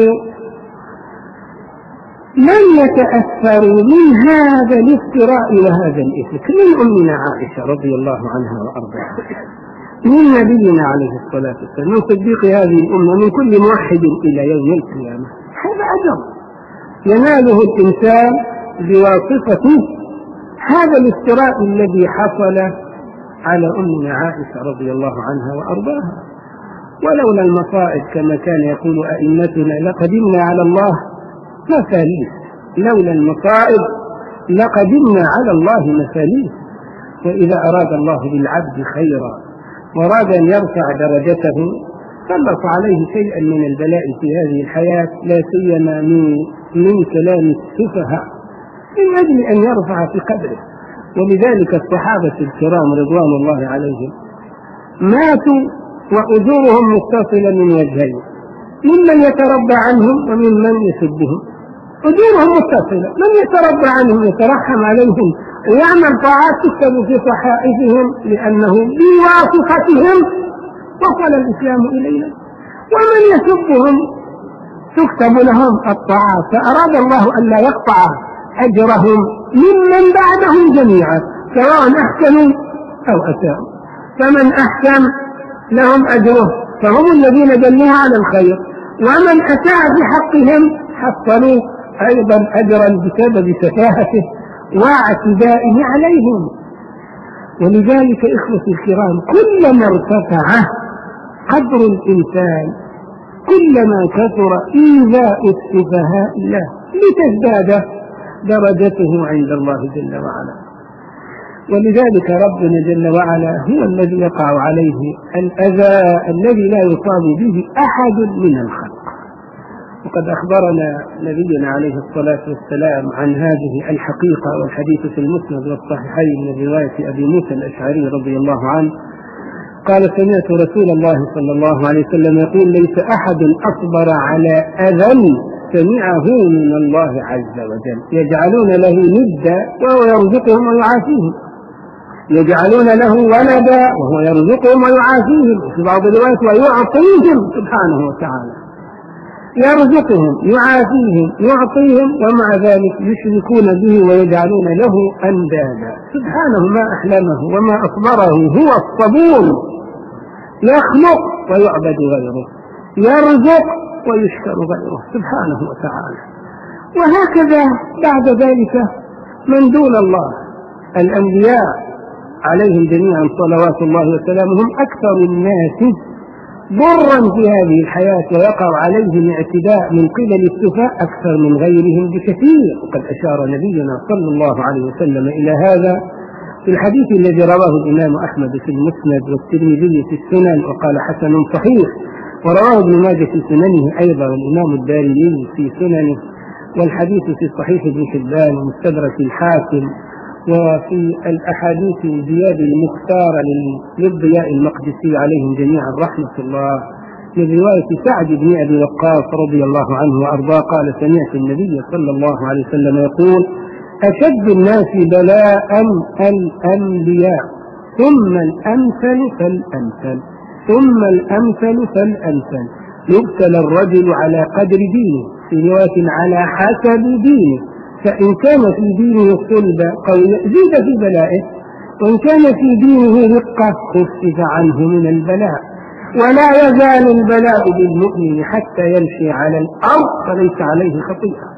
من يتأثر من هذا الافتراء وهذا الإفك، من أمنا عائشة رضي الله عنها وأرضاها، من نبينا عليه الصلاة والسلام، من صديق هذه الأمة، من كل موحد إلى يوم القيامة. هذا أجر يناله الإنسان بواسطة هذا الافتراء الذي حصل على أمنا عائشة رضي الله عنها وأرضاها. ولولا المصائب كما كان يقول أئمتنا لقدمنا على الله مفاليس، لولا المصائب لقدمنا على الله مفاليس. وإذا أراد الله بالعبد خيرا وأراد أن يرفع درجته سلط عليه شيئا من البلاء في هذه الحياة، لا سيما من, من كلام السفهاء، من أجل أن يرفع في قدره. ولذلك الصحابة الكرام رضوان الله عليهم ماتوا وأجورهم متصلة من وجهين، ممن يتربى عنهم وممن يسبهم. أجورهم متصلة، من يتربى عنهم يترحم عليهم ويعمل طاعات تكتب في صحائفهم لأنه بواسطتهم وصل الإسلام إلينا، ومن يسبهم تكتب لهم الطاعات، فأراد الله أن لا يقطع أجرهم ممن بعدهم جميعا سواء أحسنوا أو أساءوا. فمن أحسن لهم أجره فهم الذين دلوها على الخير، ومن أساء في حقهم حصلوا أيضا أجرا بسبب سفاهته واعتدائه عليهم. ولذلك إخوتي الكرام كلما ارتفع قدر الإنسان كلما كثر إيذاء السفهاء له لتزداد درجته عند الله جل وعلا. ولذلك ربنا جل وعلا هو الذي يقع عليه الأذى الذي لا يصاب به أحد من الخلق. وقد أخبرنا نبينا عليه الصلاة والسلام عن هذه الحقيقة، والحديث في المسند والصحيحين من رواية أبي موسى الأشعري رضي الله عنه قال سمعت رسول الله صلى الله عليه وسلم يقول ليس أحد أصبر على أذى سمعه من الله عز وجل يجعلون له ندا وهو يرزقهم ويعافيهم، يجعلون له ولدا وهو يرزقهم ويعافيهم، في بعض الروايات ويعطيهم سبحانه وتعالى، يرزقهم يعافيهم يعطيهم ومع ذلك يشركون به ويجعلون له أندادا. سبحانه ما أحلمه وما أصبره، هو الصبور يخلق ويعبد غيره، يرزق ويشكر غيره سبحانه وتعالى. وهكذا بعد ذلك من دون الله الأنبياء عليهم جميعا صلوات الله وسلامه أكثر الناس ضرا في هذه الحياة، ويقع عليهم اعتداء من قبل السفهاء أكثر من غيرهم بكثير. وقد أشار نبينا صلى الله عليه وسلم إلى هذا في الحديث الذي رواه الإمام أحمد في المسند والترمذي في السنن وقال حسن صحيح، ورواه ابن ماجه في سننه أيضا والإمام الدارمي في سننه، والحديث في صحيح ابن حبان ومستدرك الحاكم، وفي الأحاديث زياد المختار للضياء المقدسي عليهم جميعا رحمة الله من رواية سعد بن أبي وقاص رضي الله عنه وأرضاه قال سمعت النبي صلى الله عليه وسلم يقول أشد الناس بلاء الأنبياء ثم الأمثل فالأمثل ثم الأمثل فالأمثل يبتلى الرجل على قدر دينه، في رواية على حسب دينه، فإن كان في دينه صلب قوي زيد في بلائه، وإن كان في دينه رقة خفف عنه من البلاء. ولا يزال البلاء بالمؤمن حتى يمشي على الأرض فليس عليه خطيئة.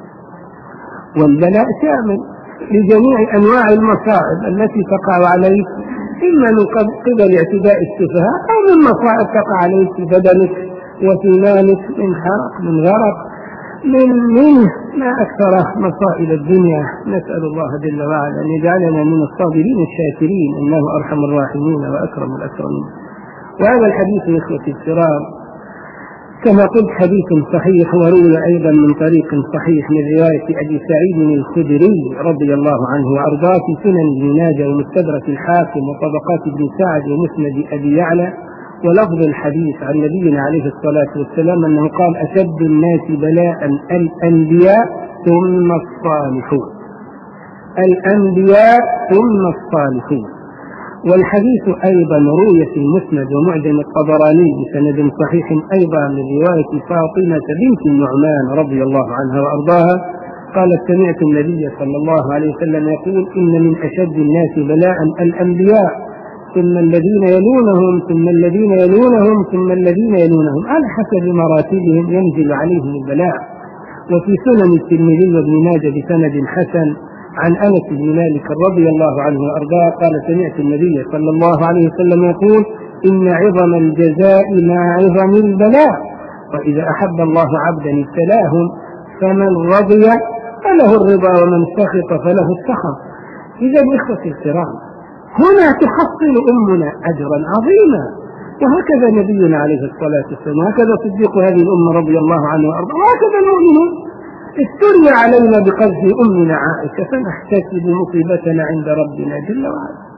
والبلاء شامل لجميع أنواع المصائب التي تقع عليك إما من قبل اعتداء السفهاء أو من مصائب تقع عليك في بدنك وفي مالك، من حرق، من غرق، من منه ما أكثر مصائب الدنيا. نسأل الله جل وعلا أن يجعلنا من الصابرين الشاكرين، إنه أرحم الراحمين وأكرم الأكرمين. وهذا الحديث إخوتي الكرام كما قلت حديث صحيح، وروي أيضا من طريق صحيح من رواية أبي سعيد الخدري رضي الله عنه وأرضاه في سنن ابن ماجه ومستدرك الحاكم وطبقات ابن سعد ومسند أبي يعلى. ولفظ الحديث عن نبينا عليه الصلاة والسلام أنه قال: أشد الناس بلاء الأنبياء ثم الصالحون، الأنبياء ثم الصالحون. والحديث أيضا روي في المسند ومعجم الطبراني بسند صحيح أيضا من رواية فاطمة بنت النعمان رضي الله عنها وأرضاها قالت: سمعت النبي صلى الله عليه وسلم يقول: إن من أشد الناس بلاء الأنبياء ثم الذين يلونهم ثم الذين يلونهم ثم الذين يلونهم، على حسب مراتبهم ينزل عليهم البلاء. وفي سنن الترمذي وابن ماجه بسند حسن عن أنس بن مالك رضي الله عنه وأرضاه قال: سمعت النبي صلى الله عليه وسلم يقول: إن عظم الجزاء مع عظم البلاء، وإذا أحب الله عبدا ابتلاهم، فمن رضي فله الرضا ومن سخط فله السخط. إذا إخوتي الكرام، هنا تحصل أمنا أجرا عظيما، وهكذا نبينا عليه الصلاة والسلام، وهكذا صديق هذه الأمة رضي الله عنه وأرضاه، وهكذا المؤمنون. استري علينا بقذف أمنا عائشة، فنحتسب مصيبتنا عند ربنا جل وعلا.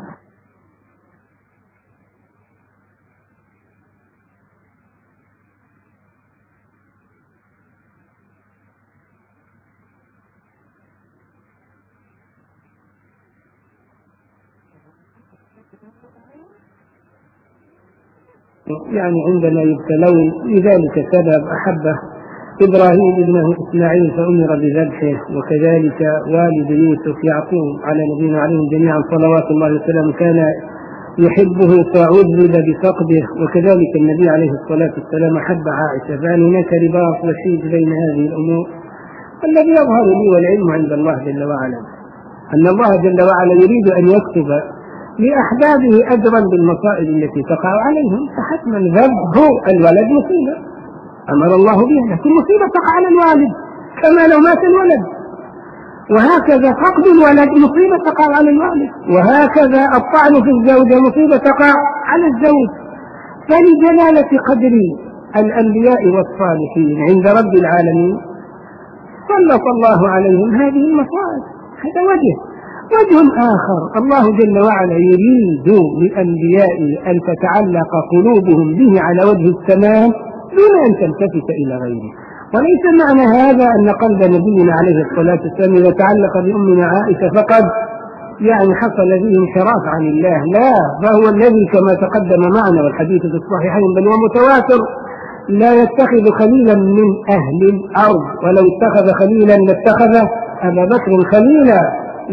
يعني عندما يبتلون لذلك سبب أحبه إبراهيم ابنه إسماعيل فأمر بذبحه، وكذلك والد يوسف يعقوب على نبينا عليهم جميعا صلوات الله وسلامه كان يحبه فعذب بفقده، وكذلك النبي عليه الصلاة والسلام أحب عائشة. فهل هناك رباط وشيج بين هذه الأمور؟ الذي يظهر لي والعلم عند الله جل وعلا أن الله جل وعلا يريد أن يكتب لأحبابه أجرا بالمصائب التي تقع عليهم، فحتما ذبح الولد مصيبة أمر الله بها، لكن مصيبة تقع على الوالد كما لو مات الولد، وهكذا فقد الولد مصيبة تقع على الوالد، وهكذا الطعن في الزوجة مصيبة تقع على الزوج. فلجلالة قدر الأنبياء والصالحين عند رب العالمين سلط الله عليهم هذه المصائب. هذا وجه وجه آخر، الله جل وعلا يريد لأنبيائه أن تتعلق قلوبهم به على وجه التمام دون أن تلتفت إلى غيره. وليس معنى هذا أن قلب نبينا عليه الصلاة والسلام إذا تعلق بأمنا عائشة فقد يعني حصل فيه انحراف عن الله، لا، فهو الذي كما تقدم معنا والحديث في الصحيحين بل ومتواتر لا يتخذ خليلا من أهل الأرض، ولو اتخذ خليلا لاتخذ أبا بكر خليلا،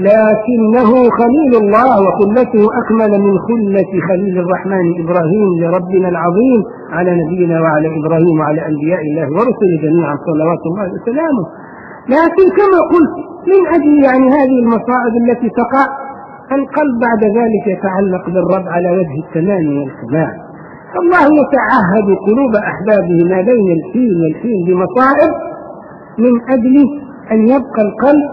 لكنه خليل الله وخلته أكمل من خلة خليل الرحمن إبراهيم لربنا العظيم على نبينا وعلى إبراهيم وعلى أنبياء الله ورسله جميعا صلوات الله وسلامه. لكن كما قلت من أجل يعني هذه المصائب التي تقع القلب بعد ذلك يتعلق بالرب على وجه التمام والكمال. فالله يتعهد قلوب أحبابه ما بين الحين والحين بمصائب من أجل أن يبقى القلب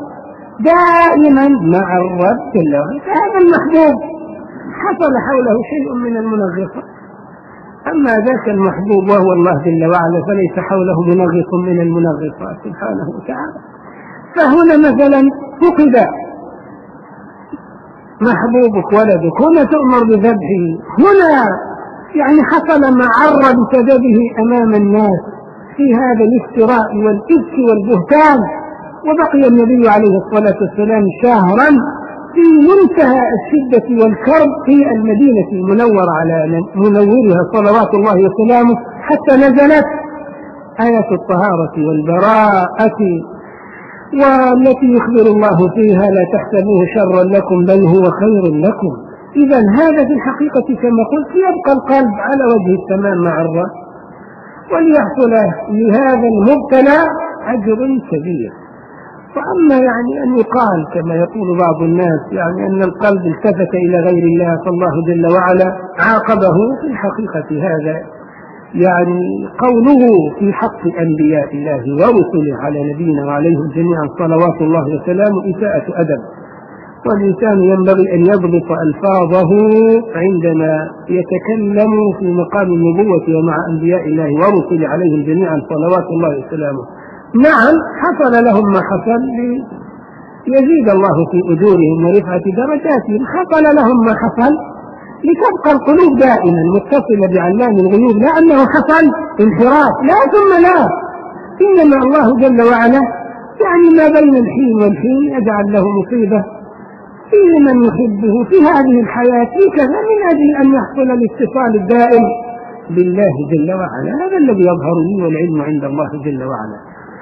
دائما مع الرب جل وعلا. فهذا المحبوب حصل حوله شيء من المنغصات، أما ذاك المحبوب وهو الله جل وعلا فليس حوله منغص من المنغصات سبحانه وتعالى. فهنا مثلا فقد محبوبك ولدك، هنا تؤمر بذبحه، هنا يعني حصل معر بسببه أمام الناس في هذا الافتراء والإفك والبهتان، وبقي النبي عليه الصلاة والسلام شهرا في منتهى الشدة والكرب في المدينة المنورة على منورها صلوات الله وسلامه، حتى نزلت آية الطهارة والبراءة والتي يخبر الله فيها لا تحسبوه شرا لكم بل هو خير لكم. إذا هذا في الحقيقة كما قلت يبقى القلب على وجه التمام مع الرب، وليحصل لهذا المبتلى أجر كبير. وأما يعني أن يقال كما يقول بعض الناس يعني أن القلب التفت إلى غير الله فالله جل وعلا عاقبه، في الحقيقة هذا يعني قوله في حق أنبياء الله ورسله على نبينا وعليهم جميعا صلوات الله وسلامه إساءة أدب، والإنسان ينبغي أن يضبط ألفاظه عندما يتكلم في مقام النبوة ومع أنبياء الله ورسله عليهم جميعا صلوات الله وسلامه. نعم حصل لهم ما حصل ليزيد الله في أجورهم ورفعة درجاتهم، حصل لهم ما حصل لتبقى القلوب دائما متصلة بعلام الغيوب، لا أنه حصل انحراف، لا ثم لا، إنما الله جل وعلا يعني ما بين الحين والحين يجعل له مصيبة في من يحبه في هذه الحياة في كذا من أجل أن يحصل الاتصال الدائم بالله جل وعلا. هذا الذي يظهر لي والعلم عند الله جل وعلا.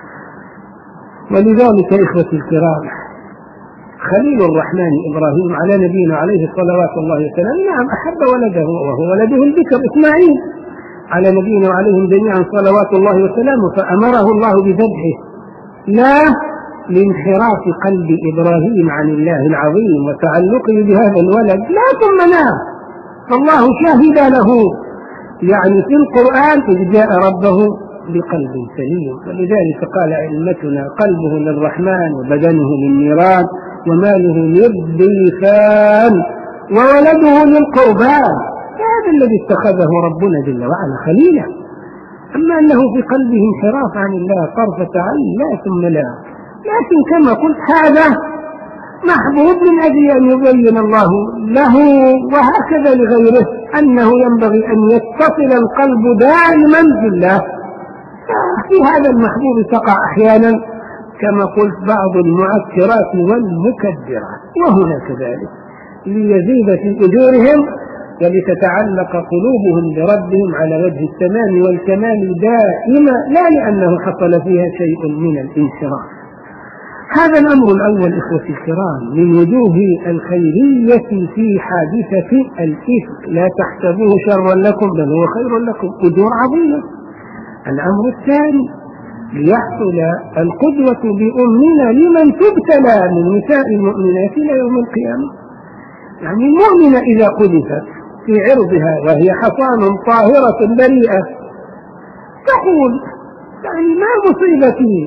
ولذلك إخوتي الكرام خليل الرحمن إبراهيم على نبينا عليه الصلوات الله وسلم نعم أحب ولده وهو ولده البكر إسماعيل على نبينا وعليهم جميعا صلوات الله وسلامه، فأمره الله بذبحه لا لانحراف قلب إبراهيم عن الله العظيم وتعلقه بهذا الولد، لا ثم لا، فالله شاهد له يعني في القرآن إذ جاء ربه بقلب سليم. ولذلك قال أئمتنا قلبه للرحمن وبدنه للنيران وماله للضيفان وولده للقربان. هذا الذي اتخذه ربنا جل وعلا خليلا. أما أنه في قلبه انحراف عن الله طرفة عين لا ثم لا، لكن كما قلت هذا محبوب من أجل أن يبين الله له وهكذا لغيره أنه ينبغي أن يتصل القلب دائما بالله. في هذا المحبوب تقع أحيانا كما قلت بعض المعكرات والمكدرات، وهنا كذلك ليزيد في أجورهم ولتتعلق قلوبهم بربهم على وجه التمام والكمال دائما، لا لأنه حصل فيها شيء من الانحراف. هذا الأمر الأول إخوتي الكرام من وجوه الخيرية في حادثة الإفك، لا تحسبوه شرا لكم بل هو خير لكم، أجور عظيمة. الأمر الثاني ليحصل القدوة بأمنا لمن تبتلى من نساء المؤمنات إلى يوم القيامة. يعني المؤمنة إذا قذفت في عرضها وهي حصان طاهرة بريئة تقول يعني ما مصيبتي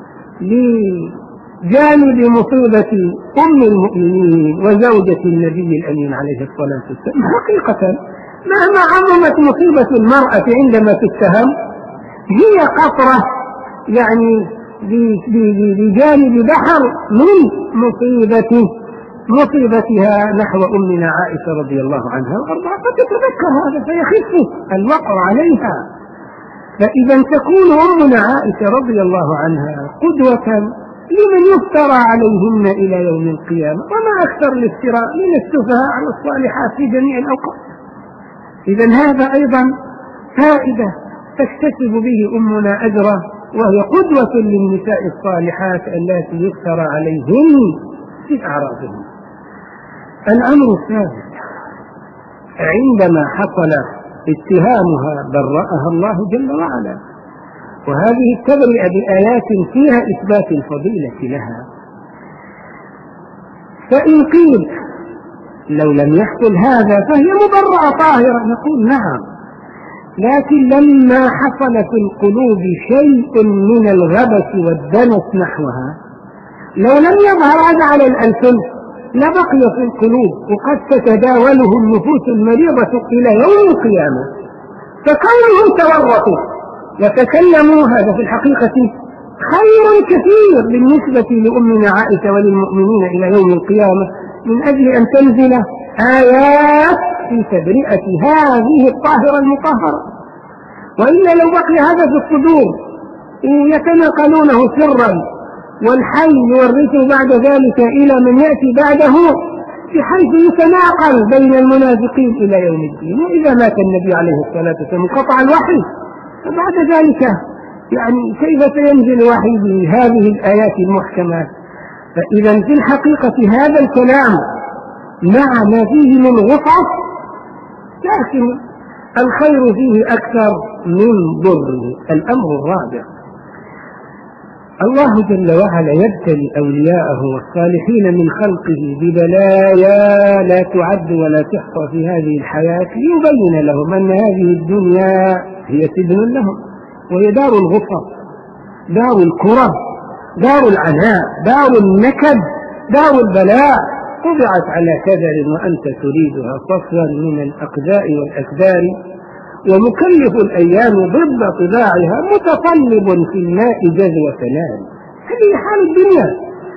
لجانب مصيبة أم المؤمنين وزوجة النبي الأمين عليه الصلاة والسلام. حقيقة مهما عظمت مصيبة المرأة عندما تتهم هي قطرة يعني بجانب بحر من مصيبة مصيبتها نحو أمنا عائشة رضي الله عنها وأرضاها، فتتذكر هذا فيخف الوقر عليها. فإذا تكون أمنا عائشة رضي الله عنها قدوة لمن يفترى عليهن إلى يوم القيامة، وما أكثر الافتراء من السفهاء على الصالحات في جميع الأوقات. إذا هذا أيضا فائدة تكتسب به أمنا أجرا، وهي قدوة للنساء الصالحات التي يفترى عليهن في أعراضهن. الأمر الثالث عندما حصل اتهامها برأها الله جل وعلا، وهذه التبرئة بآيات فيها إثبات الفضيلة لها. فإن قيل لو لم يحصل هذا فهي مبرأة طاهرة، نقول نعم، لكن لما حصل في القلوب شيء من الغبس والدنس نحوها لو لم يظهر هذا على الألسن لبقي في القلوب وقد تتداوله النفوس المريضة إلى يوم القيامة. فكونهم تورطوا وتكلموا هذا في الحقيقة خير كثير بالنسبة لأمنا عائشة وللمؤمنين إلى يوم القيامة، من أجل أن تنزل آيات في تبرئة هذه الطاهرة المطهرة. وإلا لو بقي هذا في الصدور يتناقلونه سرا والحي يورثه بعد ذلك إلى من يأتي بعده بحيث يتناقل بين المنافقين إلى يوم الدين. وإذا مات النبي عليه الصلاة والسلام قطع الوحي، فبعد ذلك يعني كيف سينزل وحي بهذه الآيات المحكمات؟ فإذا في الحقيقة هذا الكلام مع ما فيه من غفص، لكن الخير فيه أكثر من ضره. الأمر الرابع الله جل وعلا يبتلي أولياءه والصالحين من خلقه ببلايا لا تعد ولا تحصى في هذه الحياة ليبين لهم أن هذه الدنيا هي سجن لهم، وهي دار الغصب، دار الكرة، دار العناء، دار النكد، دار البلاء، طبعت على كدر وأنت تريدها صفوا من الأقداء والأكدار، ومكلف الأيام ضد طباعها متطلب في الماء جذوة نار. هذه حال الدنيا،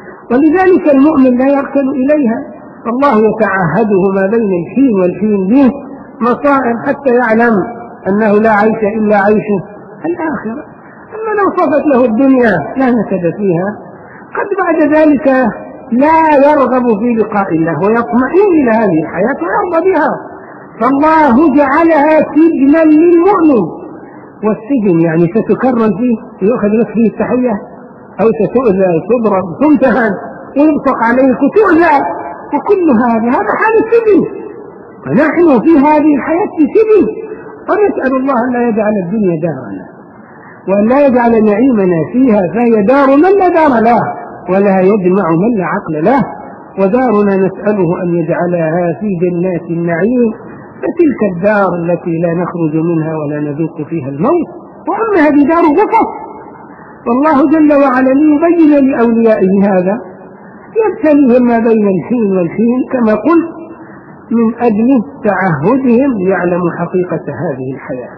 ولذلك المؤمن لا يركن إليها، فالله يتعهده ما بين الحين والحين به مصائب حتى يعلم أنه لا عيش إلا عيش الآخرة. أما لو صفت له الدنيا لا نكد فيها قد بعد ذلك لا يرغب في لقاء الله ويطمئن إلى هذه الحياة ويرضى بها. فالله جعلها سجنا للمؤمن، والسجن يعني ستكرم فيه، يؤخذ لك فيه التحية، أو ستؤذى تضرب تمتهن ويبصق عليك وتؤذى، وكل هذا هذا حال السجن، ونحن في هذه الحياة في سجن. ونسأل الله أن لا يجعل الدنيا دارنا، وأن لا يجعل نعيمنا فيها فهي دار من لا دار له، ولا يجمع من لا عقل له، ودارنا نسأله أن يجعلها في جنات النعيم، فتلك الدار التي لا نخرج منها ولا نذوق فيها الموت. وأما هذه دار غصب، والله جل وعلا ليبين لأوليائه هذا يبتليهم ما بين الحين والحين كما قلت من أجل تعهدهم ليعلموا حقيقة هذه الحياة.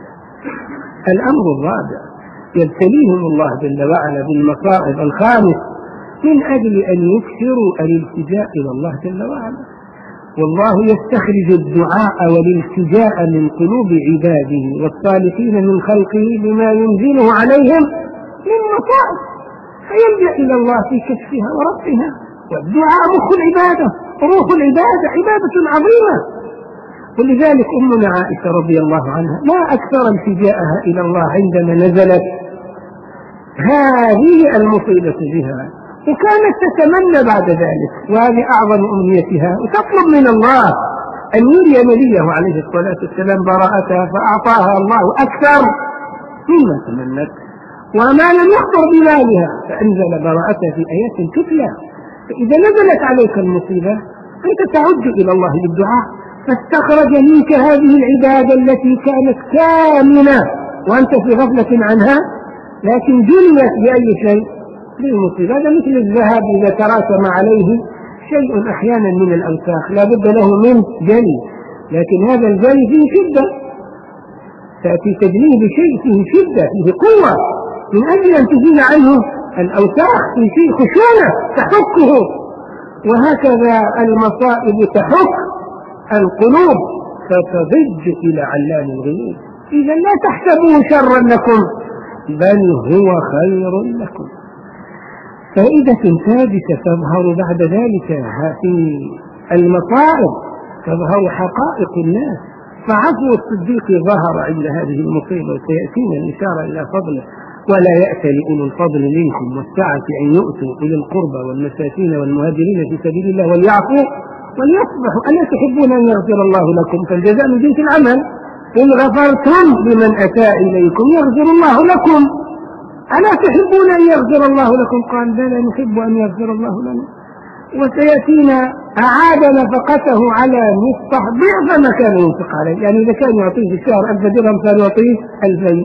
الأمر الرابع يبتليهم الله جل وعلا بالمصائب الخامس من أجل أن يكثروا الالتجاء إلى الله جل وعلا، والله يستخرج الدعاء والالتجاء من قلوب عباده والصالحين من خلقه بما ينزله عليهم من مصائب، فيلجأ إلى الله في كشفها ورفعها. والدعاء مخ العبادة، روح العبادة، عبادة عظيمة. ولذلك أمنا عائشة رضي الله عنها ما أكثر التجاءها إلى الله عندما نزلت هذه المصيبة بها، وكانت تتمنى بعد ذلك، وهذه أعظم أمنيتها، وتطلب من الله أن يري نبيه عليه الصلاة والسلام براءتها، فأعطاها الله أكثر مما تمنت وما لم يخطر ببالها، فأنزل براءتها في آيات تتلى. فإذا نزلت عليك المصيبة أنت تعد إلى الله بالدعاء، فاستخرج منك هذه العبادة التي كانت كامنة وأنت في غفلة عنها، لكن جلت بأي شيء؟ بالمصيبة. هذا مثل الذهب إذا تراكم عليه شيء أحيانا من الأوساخ لا بد له من جلي، لكن هذا الجلي فيه شدة، تأتي تجليه بشيء فيه شدة فيه قوة من أجل أن تزيل عنه الأوساخ، في شيء خشونة تحكه. وهكذا المصائب تحك القلوب فتضج إلى علام الغيوب. إذا لا تحسبوه شرا لكم بل هو خير لكم. فائدة سادسة تظهر بعد ذلك في المصائب، تظهر حقائق الناس. فعفو الصديق ظهر عند هذه المصيبة، وسيأتينا الإشارة إلى فضله: ولا يأتل أولو الفضل منكم والسعة أن يؤتوا إلى القربى والمساكين والمهاجرين في سبيل الله وليعفوا وليصبحوا ألا تحبون أن يغفر الله لكم؟ فالجزاء من جنس العمل، إن غفرتم لمن أساء إليكم يغفر الله لكم، ألا تحبون أن يغفر الله لكم؟ قال بلى نحب أن يغفر الله لنا. وسيأتينا أعاد نفقته على مصطح ضعف ما كان ينفق عليه، يعني إذا كان يعطيه في الشهر ألف درهم صار يعطيه ألفين،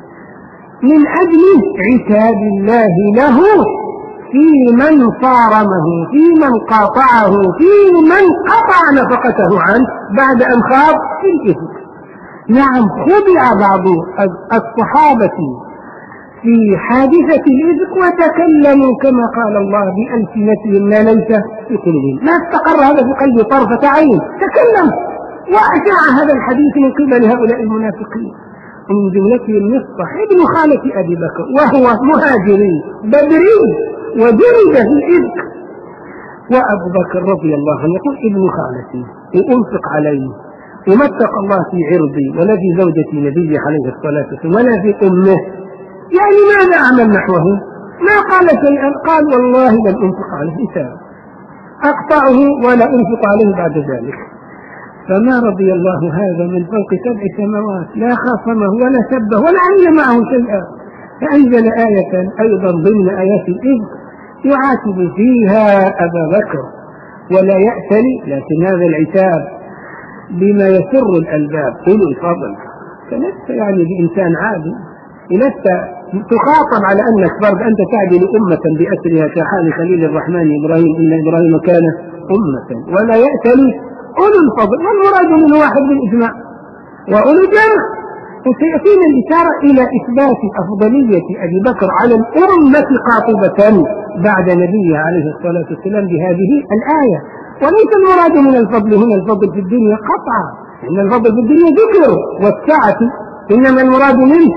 من أجل عتاب الله له في من صارمه، في من قاطعه، في من قطع نفقته عنه بعد أن خاض في الإثم. نعم، خدع بعض الصحابة في حادثة الإفك وتكلموا كما قال الله بألسنتهم ما ليس في قلوبهم، ما استقر هذا في قلب طرفة عين، تكلم وأشاع هذا الحديث من قبل هؤلاء المنافقين، ومن جملتهم مصطح ابن خالة أبي بكر، وهو مهاجري بدري ودرج في الإفك، وأبو بكر رضي الله عنه يقول ابن خالتي وأنفق عليه وما اتقى الله في عرضي ولا في زوجة نبي عليه الصلاة والسلام ولا في أمه، يعني ماذا أعمل نحوه؟ ما قال شيئا، قال والله لن أنفق عليه إنسان، أقطعه ولا أنفق عليه بعد ذلك. فما رضي الله هذا من فوق سبع سماوات، لا خاصمه ولا سبه ولا عمل معه شيئا، فأنزل آية أيضا ضمن آيات الإفك يعاتب فيها أبا بكر ولا يأتلي، لكن هذا العتاب بما يسر الألباب أولو الفضل، فلست يعني بإنسان عادي، لست تخاطب على أنك فرد، أنت تعدل أمة بأسرها كحال خليل الرحمن إبراهيم، إن إبراهيم كان أمة ولا يأتلي أولو الفضل، والمراد من واحد بالإجماع وأولو الجمع. وسيأتينا الإشارة إلى إثبات أفضلية أبي بكر على الأمة قاطبة بعد نبيه عليه الصلاة والسلام بهذه الآية، وليس المراد من الفضل هنا الفضل في الدنيا قطعا، إن الفضل في الدنيا ذكر والسعة، إنما المراد منه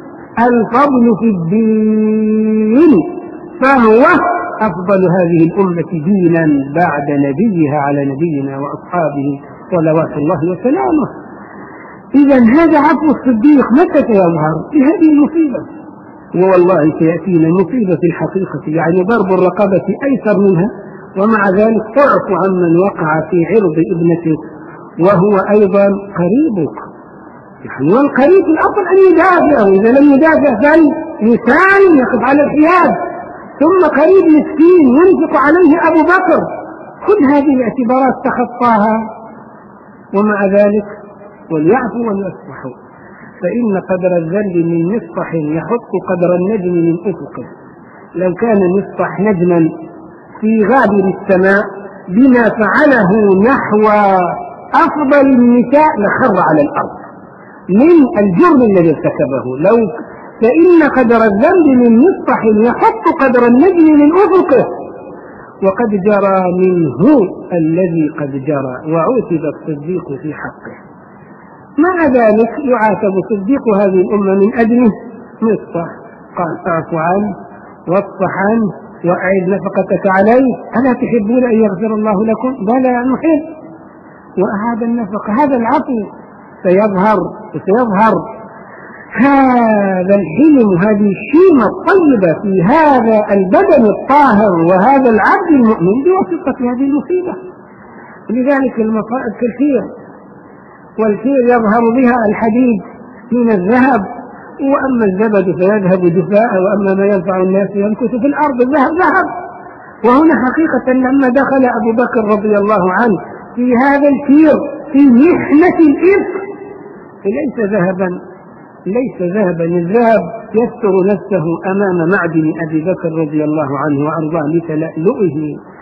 الفضل في الدين، فهو أفضل هذه الأمة دينا بعد نبيها على نبينا وأصحابه صلوات الله وسلامه. إذا هذا عفو الصديق متى سيظهر؟ في هذه المصيبة، والله سيأتينا مصيبة في الحقيقة، يعني ضرب الرقبة أيسر منها، ومع ذلك تعفو عمن وقع في عرض ابنتك وهو أيضا قريبك، يعني والقريب الأفضل أن يدافع، وإذا لم يدافع فالإنسان يقف على الحياد، ثم قريب مسكين ينفق عليه أبو بكر، كل هذه الاعتبارات تخطاها، ومع ذلك وليعفوا وليصفحوا، فإن قدر الذنب من مصطح يحط قدر النجم من أفقه. لو كان مصطح نجما في غابر السماء بما فعله نحو أفضل النساء لخر على الأرض من الجرم الذي ارتكبه، لو فإن قدر الذنب من مصطح يحط قدر النجم من أفقه، وقد جرى منه الذي قد جرى، وعوتب الصديق في حقه. مع ذلك يعاتب صديق هذه الأمة من أجله مصطح، قال اعف عنه واصفح عنه وأعد نفقتك عليه، ألا تحبون أن يغفر الله لكم؟ بلى نحب، وأعاد النفقة. هذا العفو سيظهر وسيظهر هذا الحلم، هذه الشيمة الطيبة في هذا البدن الطاهر وهذا العبد المؤمن بواسطة هذه المصيبة. لذلك المصائب كثير، والكثير يظهر بها الحديد من الذهب، وأما الزبد فيذهب جفاء، وأما ما ينفع الناس يمكث في الأرض الذهب ذهب. وهنا حقيقة لما دخل أبو بكر رضي الله عنه في هذا الكير في محنة الإفك ليس ذهبا ليس ذهبا الذهب يستر نفسه أمام معدن أبي بكر رضي الله عنه وأرضاه لتلألؤه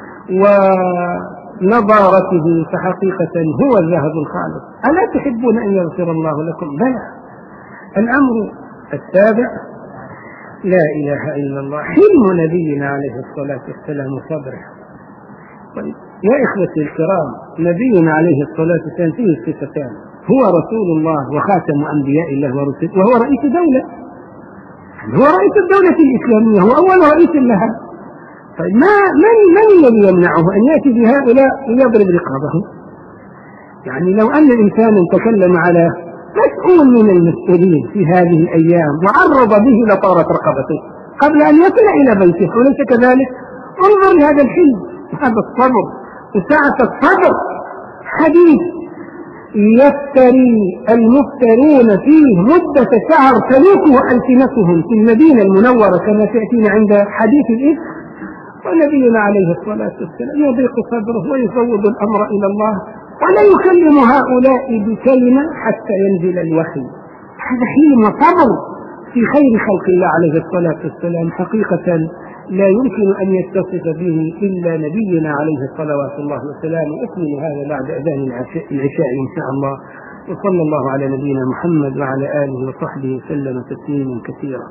ونضارته، فحقيقة هو الذهب الخالص. ألا تحبون أن يغفر الله لكم؟ بلى. الأمر السابع لا إله إلا الله، حلم نبينا عليه الصلاة والسلام وصبره. طيب يا إخوتي الكرام، نبينا عليه الصلاة والسلام فيه صفتان، هو رسول الله وخاتم أنبياء الله ورسله، وهو رئيس دولة، هو رئيس الدولة الإسلامية، هو أول رئيس لها. طيب ما من من الذي يمنعه أن يأتي بهؤلاء ويضرب رقابهم؟ يعني لو أن إنسانا تكلم على مسؤول من المسؤولين في هذه الأيام وعرض به لطارة رقبته قبل أن يصل إلى بيته، وليس كذلك، انظر لهذا الحلم، هذا الصبر وسعة الصبر. حديث يفتري المفترون فيه مدة شهر تلوكه ألسنتهم في المدينة المنورة كما تأتينا عند حديث الإفك، ونبينا عليه الصلاة والسلام يضيق صدره ويفوض الأمر إلى الله، ولا يكلم هؤلاء بكلمة حتى ينزل الوحي. هذا حلم وصبر في خير خلق الله عليه الصلاة والسلام، حقيقة لا يمكن أن يتصف به إلا نبينا عليه الصلوات الله والسلام. أكمل هذا بعد أذان العشاء إن شاء الله، وصلى الله على نبينا محمد وعلى آله وصحبه وسلم تسليما كثيرا.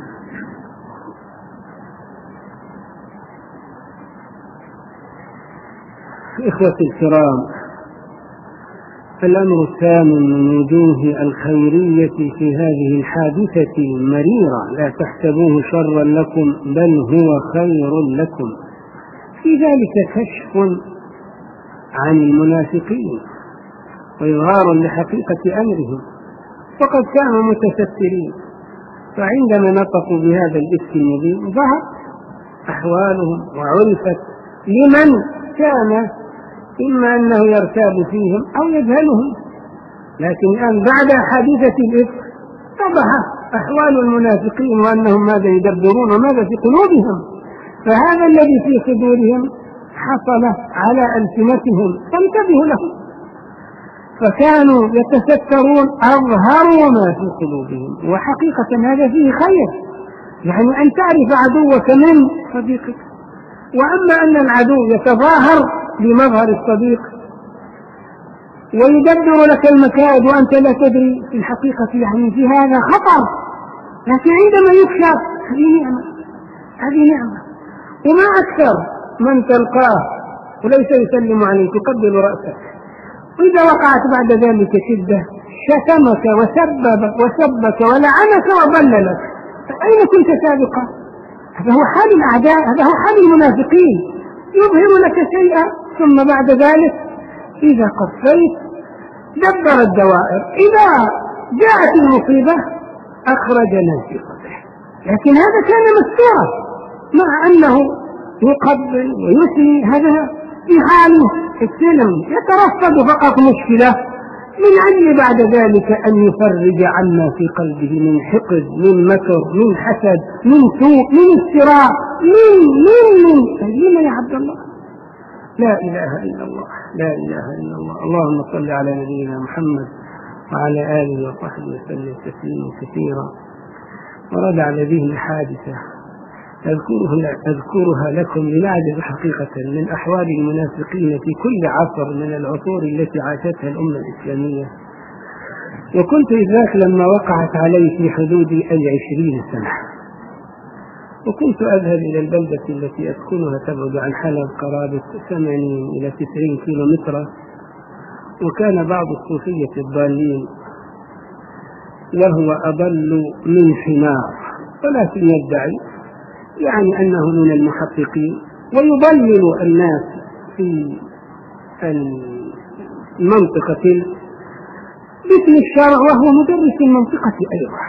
إخوتي الكرام، الأمر الثامن من وجوه الخيرية في هذه الحادثة مريرة، لا تحسبوه شرا لكم بل هو خير لكم، في ذلك كشف عن المنافقين وإظهار لحقيقة أمرهم، وقد كانوا متسترين، فعندما نطقوا بهذا الإفك المبين ظهر أحوالهم وعرفت لمن كان إما أنه يرتاب فيهم أو يجهلهم. لكن الآن بعد حادثة الإفك اتضح أحوال المنافقين وأنهم ماذا يدبرون وماذا في قلوبهم، فهذا الذي في صدورهم حصل على ألسنتهم فانتبهوا له. فكانوا يتسترون أظهروا ما في قلوبهم، وحقيقة هذا فيه خير، يعني أن تعرف عدوك من صديقك. وأما أن العدو يتظاهر بمظهر الصديق ويدبر لك المكائد وأنت لا تدري، في الحقيقة يعني في هذا خطر، لكن عندما يكشف هذه نعمة، هذه نعمة. وما أكثر من تلقاه وليس يسلم عليك يقبل رأسك، وإذا وقعت بعد ذلك شدة شتمك وسبب وسبك ولعنك وضللك، أين كنت سابقا؟ هذا هو حال الأعداء، هذا هو حال المنافقين، يظهر لك شيئا ثم بعد ذلك إذا قفيت دبر الدوائر، إذا جاءت المصيبة أخرج نافقته. لكن هذا كان مستورا، مع أنه يقبل ويثني، هذا في حاله السلم، يترصد فقط مشكلة من أجل بعد ذلك أن يفرج عما في قلبه من حقد، من مكر، من حسد، من سوء، من افتراء، من من من لما يا عبد الله؟ لا إله إلا الله، لا إله إلا الله. اللهم صل على نبينا محمد وعلى آله وصحبه وسلم تسليما كثيرا. ورد على ذهني حادثة أذكرها, أذكرها لكم لنعجز حقيقة من أحوال المنافقين في كل عصر من العصور التي عاشتها الأمة الإسلامية. وكنت إذاك لما وقعت علي في حدود العشرين سنة، وكنت أذهب إلى البلدة التي أسكنها تبعد عن حلب قرابة ثمانين إلى تسعين كيلو مترا. وكان بعض الصوفية الضالين وهو أضل من حمار، ولكن يدعي يعني أنه من المحققين ويضلل الناس في المنطقة باسم الشرع، وهو مدرس المنطقة أيضا.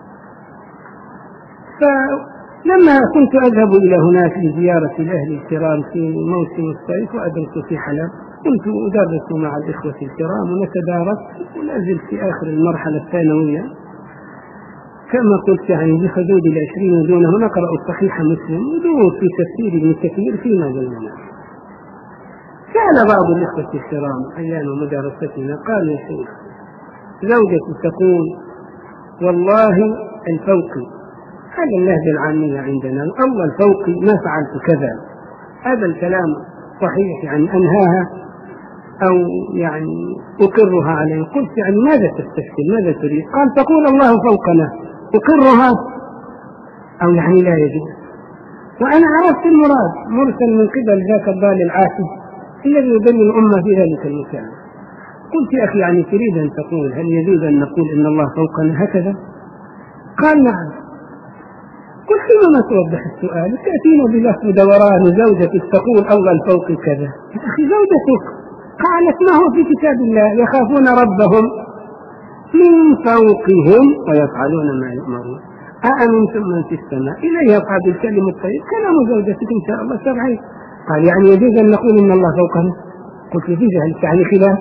فلما كنت أذهب إلى هناك لزيارة الأهل الكرام في موسم الصيف وأدرس في حلب، كنت أدرس مع الإخوة الكرام ونتدارس، ونزل في آخر المرحلة الثانوية كما قلت يعني بحدود العشرين دونه، نقرأ الصحيح مسلم ودور في تفسير ابن كثير فيما بيننا. سأل بعض الإخوة الكرام أيام مدارستنا، قال يا شيخ زوجتي تقول والله الفوقي، هذا اللهجة العامية عندنا، الله الفوقي ما فعلت كذا، هذا الكلام صحيح يعني أنهاها أو يعني أقرها عليه. قلت يعني ماذا تستشكل، ماذا تريد؟ قال تقول الله فوقنا أقرها أو يعني لا يجوز. وأنا عرفت المراد، مرسل من قبل ذاك الضال العاصي الذي يدل الأمة في ذلك المكان. قلت يا أخي يعني تريد أن تقول هل يجوز أن نقول إن الله فوقنا هكذا؟ قال نعم. قلت لما توضح السؤال، تأتينا بلفظ دوران زوجتك تقول الله الفوق كذا. يا أخي زوجتك قالت ما هو في كتاب الله يخافون ربهم من فوقهم ويفعلون ما يؤمرون، أأمنتم من في السماء إليه يصعد الكلم الطيب، كلام زوجتك إن شاء الله سبعين. قال يعني يجوز أن نقول إن الله فوقنا؟ قلت يجوز، هل يعني خلاف؟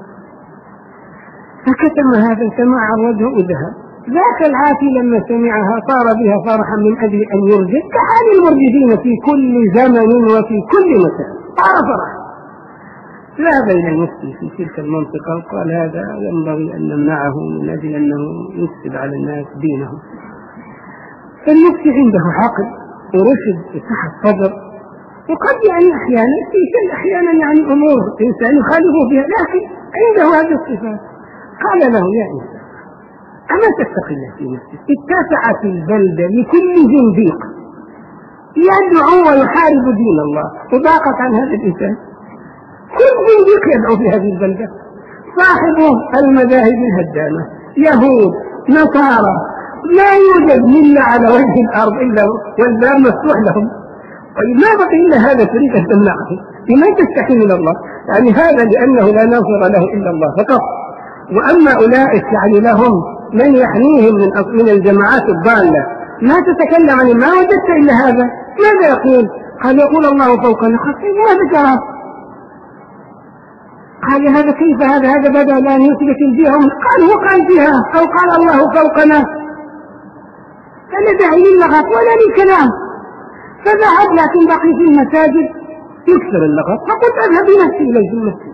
فكتم هذا سماع الرجل وذهب. ذاك العافي لما سمعها طار بها فرحا من أجل أن يرجع، كحال المرجدين في كل زمن وفي كل مكان، طار فرحا. ذهب إلى المفتي في تلك المنطقة وقال هذا ينبغي أن نمنعه من أجل أنه يفسد على الناس دينهم. فالمفتي عنده عقل ورشد وصحة صدر، وقد يعني أحيانا في شيء أحيانا يعني أمور إنسان يخالف فيها، لكن عنده هذه الصفات. قال له يا إنسان أما تتقي الله في نفسك؟ اتسعت البلدة لكل زنديق يدعو ويحارب دين الله، وضاقت عن هذا الإنسان. كل زنديق يدعو في هذه البلدة، صاحب المذاهب الهدامة، يهود، نصارى، لا يوجد ملة على وجه الأرض إلا والباب مفتوح لهم. طيب ما بقي إلا هذا تريد أن تمنعه؟ لمن تستحي من الله؟ يعني هذا لأنه لا ناصر له إلا الله فقط. وأما أولئك يعني لهم من يحميهم من من الجماعات الضالة، ما تتكلم عن ما وجدت إلا هذا. ماذا يقول؟ قال يقول الله فوقنا. قال ما ذكره؟ قال هذا كيف هذا هذا بدأ أن يثبت الجهة. قال هو قال بها أو قال الله فوقنا. فلا داعي للغط ولا للكلام. فذهب، لكن بقي في المساجد يكثر اللغط، فقلت أذهب بنفسي إليه في المسجد.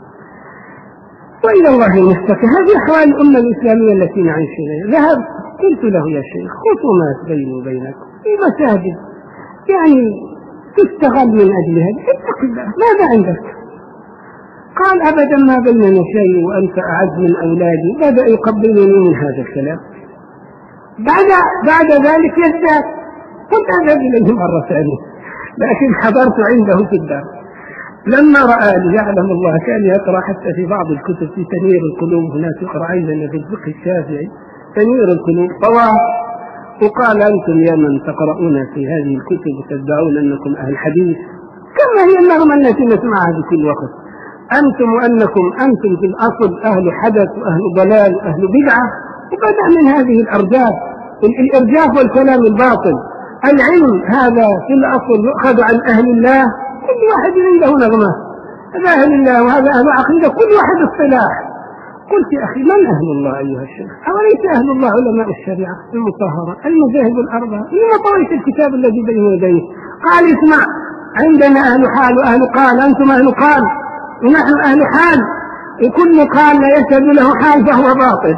وإلى الله المشتكى. هذه أحوال الأمة الإسلامية التي نعيش فيها. ذهب قلت له يا شيخ خصومات بيني وبينكم في مساجد يعني تستغل من أجل هذا، اتق الله ماذا عندك؟ قال أبدا ما بيننا شيء وأنت أعز من أولادي. بدأ يقبلني من هذا الكلام. بعد بعد ذلك يزداد. كنت أذهب إليه مرة ثانية، لكن حضرت عنده في الدار. لما رآني يعلم الله كان يقرأ حتى في بعض الكتب في تنوير القلوب، هناك يقرأ عندنا في الفقه الشافعي تنوير القلوب طوال، وقال أنتم يا من تقرؤون في هذه الكتب وتدعون أنكم أهل حديث، كما هي النغمة التي نسمعها في كل وقت، أنتم وأنكم أنتم في الأصل أهل حدث وأهل ضلال وأهل بدعة. وبدأ من هذه الأرجاف، الإرجاف والكلام الباطل. العلم هذا في الأصل يؤخذ عن أهل الله، كل واحد عنده نغمة، هذا أهل الله وهذا أهل عقيدة، كل واحد اصطلاح. قلت يا أخي من أهل الله أيها الشيخ؟ أوليس أهل الله علماء الشريعة المطهرة المذاهب الأربعة؟ لما طويت الكتاب الذي بين يديه؟ قال اسمع، عندنا أهل حال وأهل قال، أنتم أهل قال ونحن أهل حال، وكل قال لا يشهد له حال فهو باطل.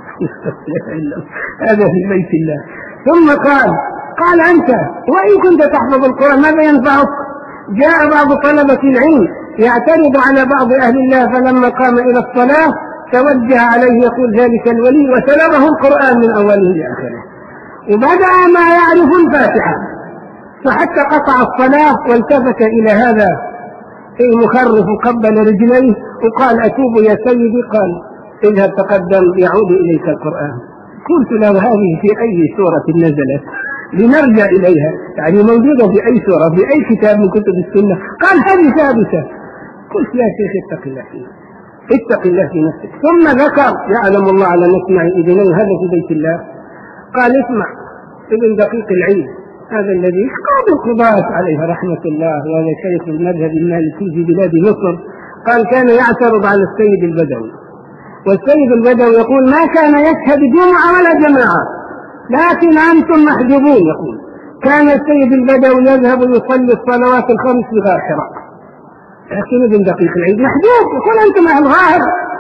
هذا في بيت الله. ثم قال قال أنت وإن كنت تحفظ القرآن ماذا ينفعك؟ جاء بعض طلبة العلم يعترض على بعض أهل الله، فلما قام إلى الصلاة توجه عليه يقول ذلك الولي وسلبه القرآن من أوله لآخره، وبدأ ما يعرف الفاتحة، فحتى قطع الصلاة والتفت إلى هذا المخرف وقبل رجليه وقال أتوب يا سيدي. قال اذهب تقدم يعود إليك القرآن. قلت له هذه في أي سورة نزلت لنرجع إليها؟ يعني موجودة في أي سورة في أي كتاب من كتب السنة؟ قال هذه ثابتة. قلت يا شيخ اتق الله فيه، اتق الله في نفسك. ثم ذكر يعلم الله على نسمع إذنين هذا في بيت الله. قال اسمع ابن دقيق العيد هذا الذي قاضي القضاة عليه رحمة الله، وهذا شيخ المذهب المالكي في بلاد مصر، قال كان يعترض على السيد البدوي، والسيد البدوي يقول ما كان يشهد جمعة ولا جماعة، لكن أنتم محجوبون. يقول كان السيد البدوي يذهب يصلي الصلوات الخمس في غار حراء، لكن ابن دقيق العيد محجوب، يقول أنتم أهل غار.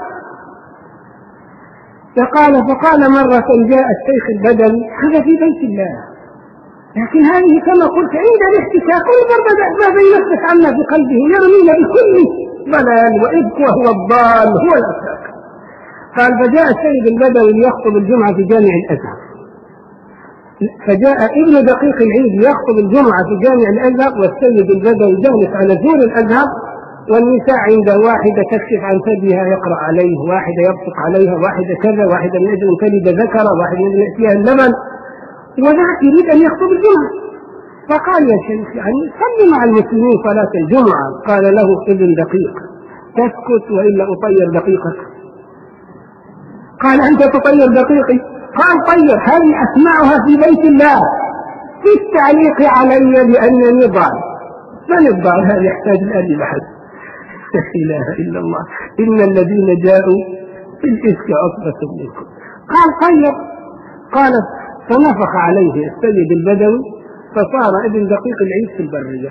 فقال فقال مرة جاء الشيخ البدوي هذا في بيت الله، لكن هذه كما قلت عند الاحتكاك بدأ ما بين نفسك عنا في قلبه يرمينا بكل ضلال وإبك وهو الضال هو الأساك. قال فجاء السيد البدوي ليخطب الجمعة في جامع الأزهر، فجاء ابن دقيق العيد ليخطب الجمعة في جامع الأزهر، والسيد البدوي جالس على زور الأزهر، والنساء عند واحدة تكشف عن ثديها يقرأ عليه، واحدة يبصق عليها، واحدة كذا، واحدة من أجل تلد ذكر، واحدة من أجل يأتيها اللبن، وذاك يريد أن يخطب الجمعة. فقال يا شيخ يعني صلي مع المسلمين صلاة الجمعة. قال له ابن دقيق تسكت وإلا أطير دقيقك. قال أنت تطير دقيقي؟ قال طير، هذه أسمعها في بيت الله في التعليق علي لأنني ضال. من الضال؟ هذا يحتاج الآن إلى حد. لا إله إلا الله، إن الذين جاءوا في الإفك عصبة منكم. قال طير. قال فنفخ عليه السيد البدوي فصار ابن دقيق العيد في البرية،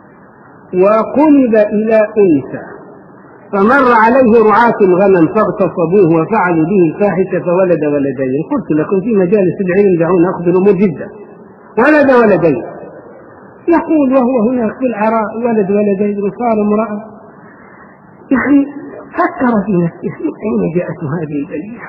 وقلب إلى أنثى، فمر عليه رعاة الغنم فاغتصبوه وفعلوا به الفاحشة فولد ولدين. قلت لكم في مجالس العلم دعونا أخذ الأمور جدا. ولد ولدين، يقول وهو هناك في العراء ولد ولدين وصار امرأة. يعني فكر في نفسه أين جاءت هذه البلية؟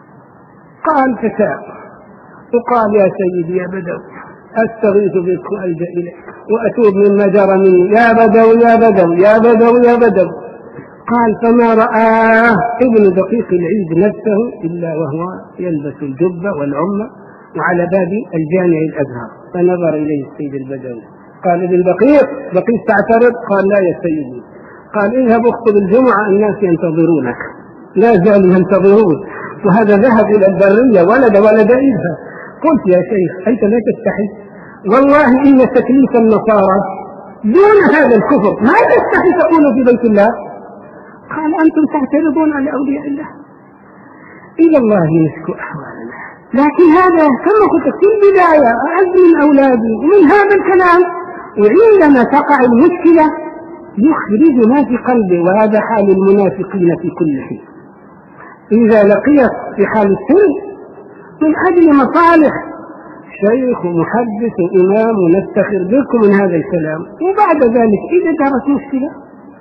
قال فتاة وقال يا سيدي يا بدو أستغيث بك وألجأ إليك وأتوب مما جرى مني، يا بدو يا بدو يا بدو يا بدو. قال فما رآه ابن دقيق العيد نفسه إلا وهو يلبس الجبة والعمة وعلى باب الجامع الأزهر، فنظر إليه السيد البدوي قال ابن دقيق دقيق تعترض؟ قال لا يا سيدي. قال اذهب اخطب الجمعة الناس ينتظرونك، لا زالوا ينتظرون، وهذا ذهب إلى البرية ولد ولديها. قلت يا شيخ أنت لا تستحي؟ والله إن تكليف النصارى دون هذا الكفر ما تستحي تقول في بيت الله. قال أنتم تعترضون على أولياء الله. إلى الله نشكو أحوالنا، لكن هذا كما قلت في البداية أعز من أولادي، ومن هذا الكلام وعندما تقع المشكلة يخرج ما في قلبه، وهذا حال المنافقين في كل حين. إذا لقيت في حال السر من أجل مصالح شيخ ومحدث وإمام ونفتخر بكم من هذا الكلام، وبعد ذلك إذا جرت مشكلة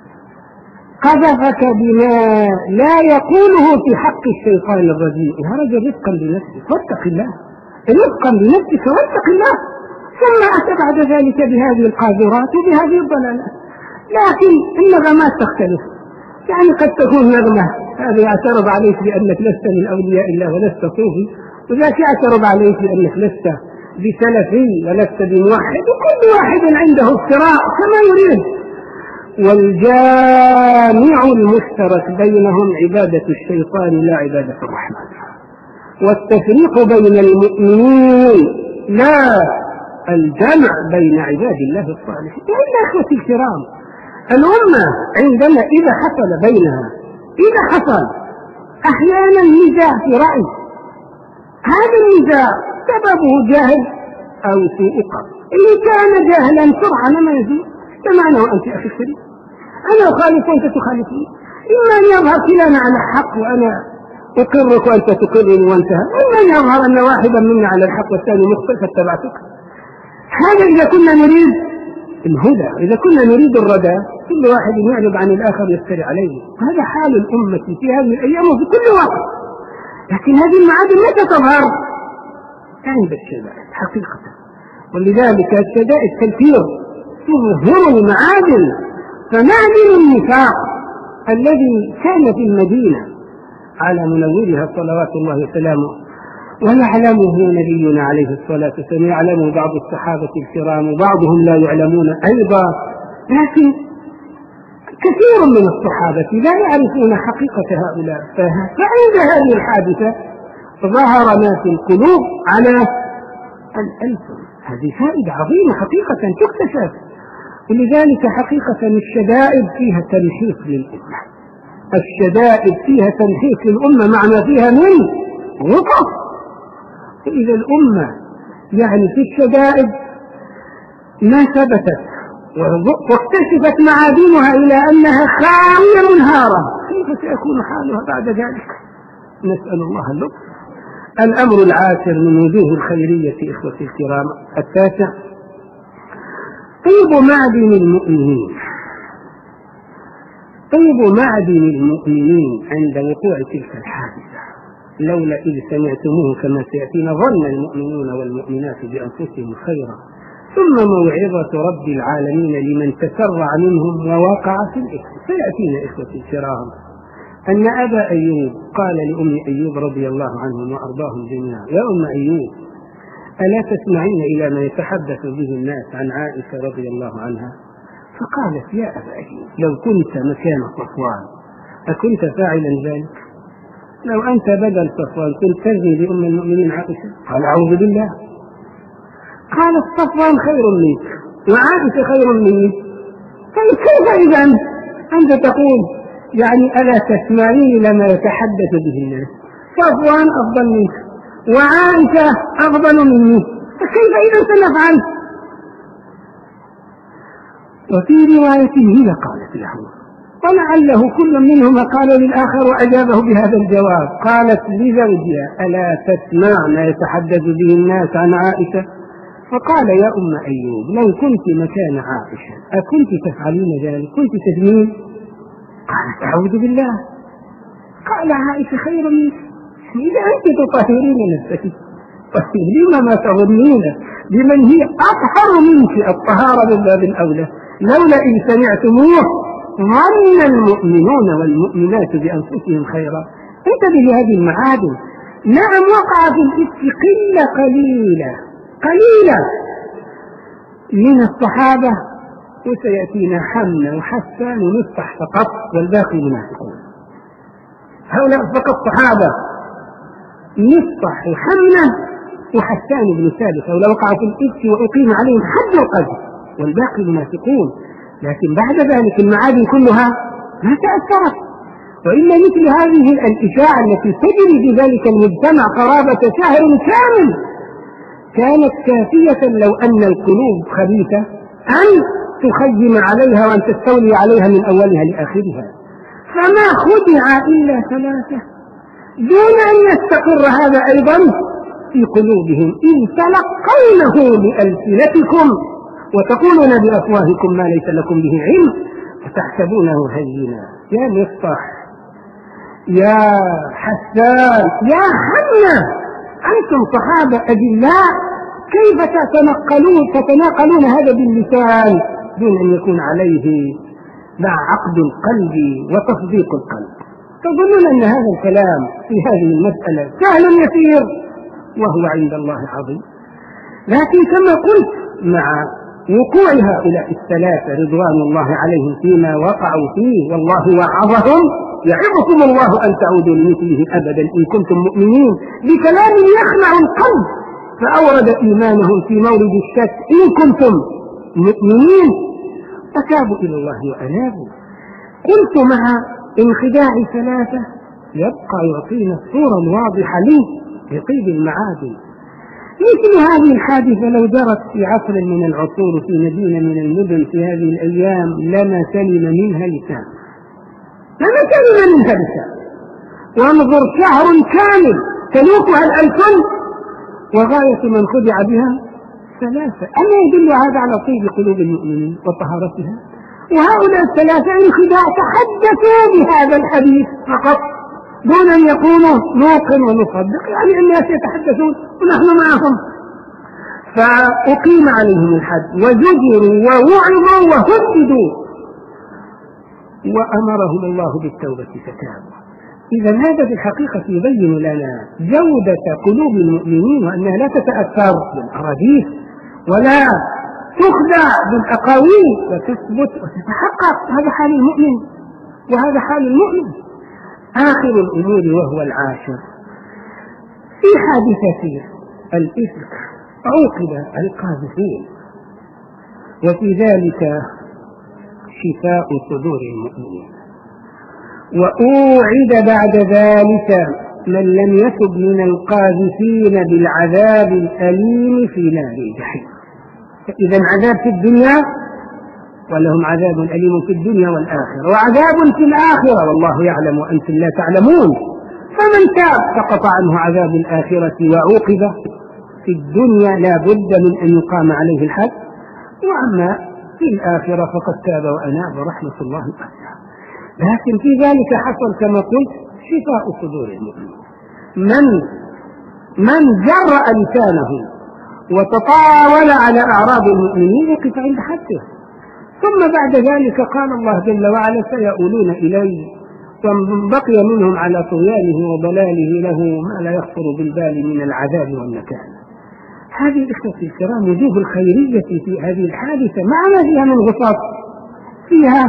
قذفك بما لا يقوله في حق الشيطان الرجيم. هرج رفقا بنفسك واتق الله، رفقا بنفسك واتق الله، ثم أتى بعد ذلك بهذه القاذورات وبهذه الضلالات. لكن النغمات تختلف، يعني قد تكون نغمة هذا يعترض عليك بأنك لست من أولياء الله ولست صوفي، وذاك يعترض عليك بأنك لست بسلفي ولست بموحد، وكل واحد عنده افتراء كما يريد. والجامع المشترك بينهم عبادة الشيطان لا عبادة الرحمن، والتفريق بين المؤمنين لا الجمع بين عباد الله الصالحين. يعني أخوتي الكرام، الأمة عندما إذا حصل بينها إذا حصل أحيانا نزاع في رأي، هذا النزاع سببه جهل أو سوء قصد. إن كان جهلا سرعة ما يزيد سمعنا وأنت أخي الكريم، أنا أخالف وأنت تخالفني، إما أن يظهر كلانا على الحق وأنا أقرك وأنت تقرني وانتهى، إما أن يظهر أن واحدا منا على الحق والثاني مخطئ فاتبعتك. هذا إذا كنا نريد الهدى، إذا كنا نريد الردى كل واحد يعرض عن الآخر يفتري عليه. هذا حال الأمة في هذه الأيام وفي كل وقت. لكن هذه المعادن متى تظهر؟ عند الشدائد حقيقة، ولذلك الشدائد كثير تظهر المعادن. فمعدن النفاق الذي كان في المدينة على منورها صلوات الله وسلامه ويعلمه نبينا عليه الصلاة والسلام، يعلمه بعض الصحابة الكرام وبعضهم لا يعلمون أيضا، لكن كثير من الصحابة لا يعرفون حقيقة هؤلاء. فعند هذه الحادثة ظهر ما في القلوب على الألسن. هذه فائدة عظيمة حقيقة تكتشف. ولذلك حقيقة الشدائد فيها تمحيص للأمة، الشدائد فيها تمحيص للأمة مع ما فيها من غطف. فإذا الأمة يعني في الشدائد ما ثبتت واكتشفت معادنها إلى أنها خاوية منهارة، كيف سيكون حالها بعد ذلك؟ نسأل الله اللطف. الأمر العاشر من وجوه الخيرية إخوتي الكرام التاسع طيب معدن المؤمنين. طيب معدن المؤمنين عند وقوع تلك الحادثة، لولا إذ سمعتموه كما سيأتينا ظن المؤمنون والمؤمنات بأنفسهم خيرا ثم موعظة رب العالمين لمن تسرع منهم ووقع في الإثم. سيأتينا إخوتي الكرام أن أبا أيوب قال لأم أيوب رضي الله عنهم وأرضاهم جميعا: يا أم أيوب، ألا تسمعين إلى ما يتحدث به الناس عن عائشة رضي الله عنها؟ فقالت: يا أبا أيوب، لو كنت مكان صفوان أكنت فاعلا ذلك؟ لو أنت بدل صفوان كنت تزني بأم المؤمنين عائشة؟ قال: أعوذ بالله. قالت: صفوان خير منك وعائشة خير مني، فكيف إذا أنت تقول يعني ألا تسمعين لما يتحدث به الناس؟ صفوان أفضل منك وعائشة أفضل مني، فكيف إذا سنفعل؟ وفي رواية هي قالت له، ولعله كل منهما قال للآخر وأجابه بهذا الجواب. قالت لزوجها: ألا تسمع ما يتحدث به الناس عن عائشة؟ فقال: يا أم أيوب، لو كنت مكان عائشة أكنت تفعلين ذلك؟ كنت تزنين؟ قالت: أعوذ بالله. قال: عائشة خير منك، إذا أنت تطهرين نفسك لما ما تظنين بمن هي أطهر منك الطهارة من باب الأولى. لولا إن سمعتموه ظن المؤمنون والمؤمنات بأنفسهم خيرا. انتبه لهذه المعادن. نعم وقع في الإفك قلة قليلة قليلة من الصحابة، وسيأتينا حمنا وحسان ونصح فقط والباقي منافقون. هؤلاء فقط صحابة، نصح وحمنا وحسان بن ثابت، هؤلاء وقعوا في الإفك وأقيم عليهم حد القذف، والباقي منافقون. لكن بعد ذلك المعادن كلها ما تأثرت، وإن مثل هذه الإشاعة التي تجري في ذلك المجتمع قرابة شهر كامل كانت كافية لو أن القلوب خبيثة أن تخيم عليها وأن تستولي عليها من أولها لآخرها. فما خدع إلا ثلاثة دون أن يستقر هذا أيضا في قلوبهم، إن تلقونه بألسنتكم وتقولون بأفواهكم ما ليس لكم به علم وتحسبونه هينا. يا مصطح، يا حسان، يا حنا، أنتم صحابة أجلاء، كيف تتنقلون تتناقلون هذا باللسان دون أن يكون عليه مع عقد القلب وتصديق القلب؟ تظنون أن هذا الكلام في هذه المسألة سهل يسير وهو عند الله عظيم. لكن كما قلت مع وقوع هؤلاء الثلاثة رضوان الله عليهم فيما وقعوا فيه والله وعظهم، يعظكم الله أن تعودوا لمثله أبدا إن كنتم مؤمنين، بكلام يخلع القلب فأورد إيمانهم في مورد الشك إن كنتم مؤمنين، فتابوا إلى الله وأنابوا. قلت مع انخداع ثلاثة يبقى يعطينا الصورة الواضحة لي بقيد المعادن. مثل هذه الحادثة لو جرت في عصر من العصور في مدينة من المدن في هذه الأيام لما سلم منها لسان، لما سلم منها لسان. وانظر شهر كامل تلوكها الألسن وغاية من خدع بها ثلاثة. أما يدل هذا على طيب قلوب المؤمنين وطهارتها؟ وهؤلاء الثلاثة انخداع تحدثوا بهذا الحديث فقط دون أن يكونوا نوقن ونصدق، يعني الناس يتحدثون ونحن معهم. فأقيم عليهم الحد وزجروا ووعظوا وهددوا وأمرهم الله بالتوبة فتابوا. إذا هذا في الحقيقة يبين لنا جودة قلوب المؤمنين وأنها لا تتأثر بالأراضيس ولا تخدع بالأقاويل وتثبت وتتحقق. هذا حال المؤمن وهذا حال المؤمن. آخر الأمور وهو العاشر في حادثة الإفك عوقب القاذفين، وفي ذلك شفاء صدور المؤمنين. وأوعد بعد ذلك من لم يتب من القاذفين بالعذاب الأليم في نار الجحيم. إذن عذاب في الدنيا ولهم عذاب أليم في الدنيا والآخرة، وعذاب في الآخرة والله يعلم وأنتم لا تعلمون. فمن تاب سقط عنه عذاب الآخرة وعوقب في الدنيا لا بد من أن يقام عليه الحد، وأما في الآخرة فقد تاب وأناب رحمة الله واسعة. لكن في ذلك حصل كما قلت شفاء صدور المؤمنين. من من جرأ لسانه وتطاول على أعراض المؤمنين يقف عند حده. ثم بعد ذلك قال الله جل وعلا سيؤولون إليه ومن بقي منهم على طغيانه وضلاله له ما لا يخطر بالبال من العذاب والنكال. هذه الإخوة الكرام وجوه الخيرية في هذه الحادثة مع ما فيها من غصاص، فيها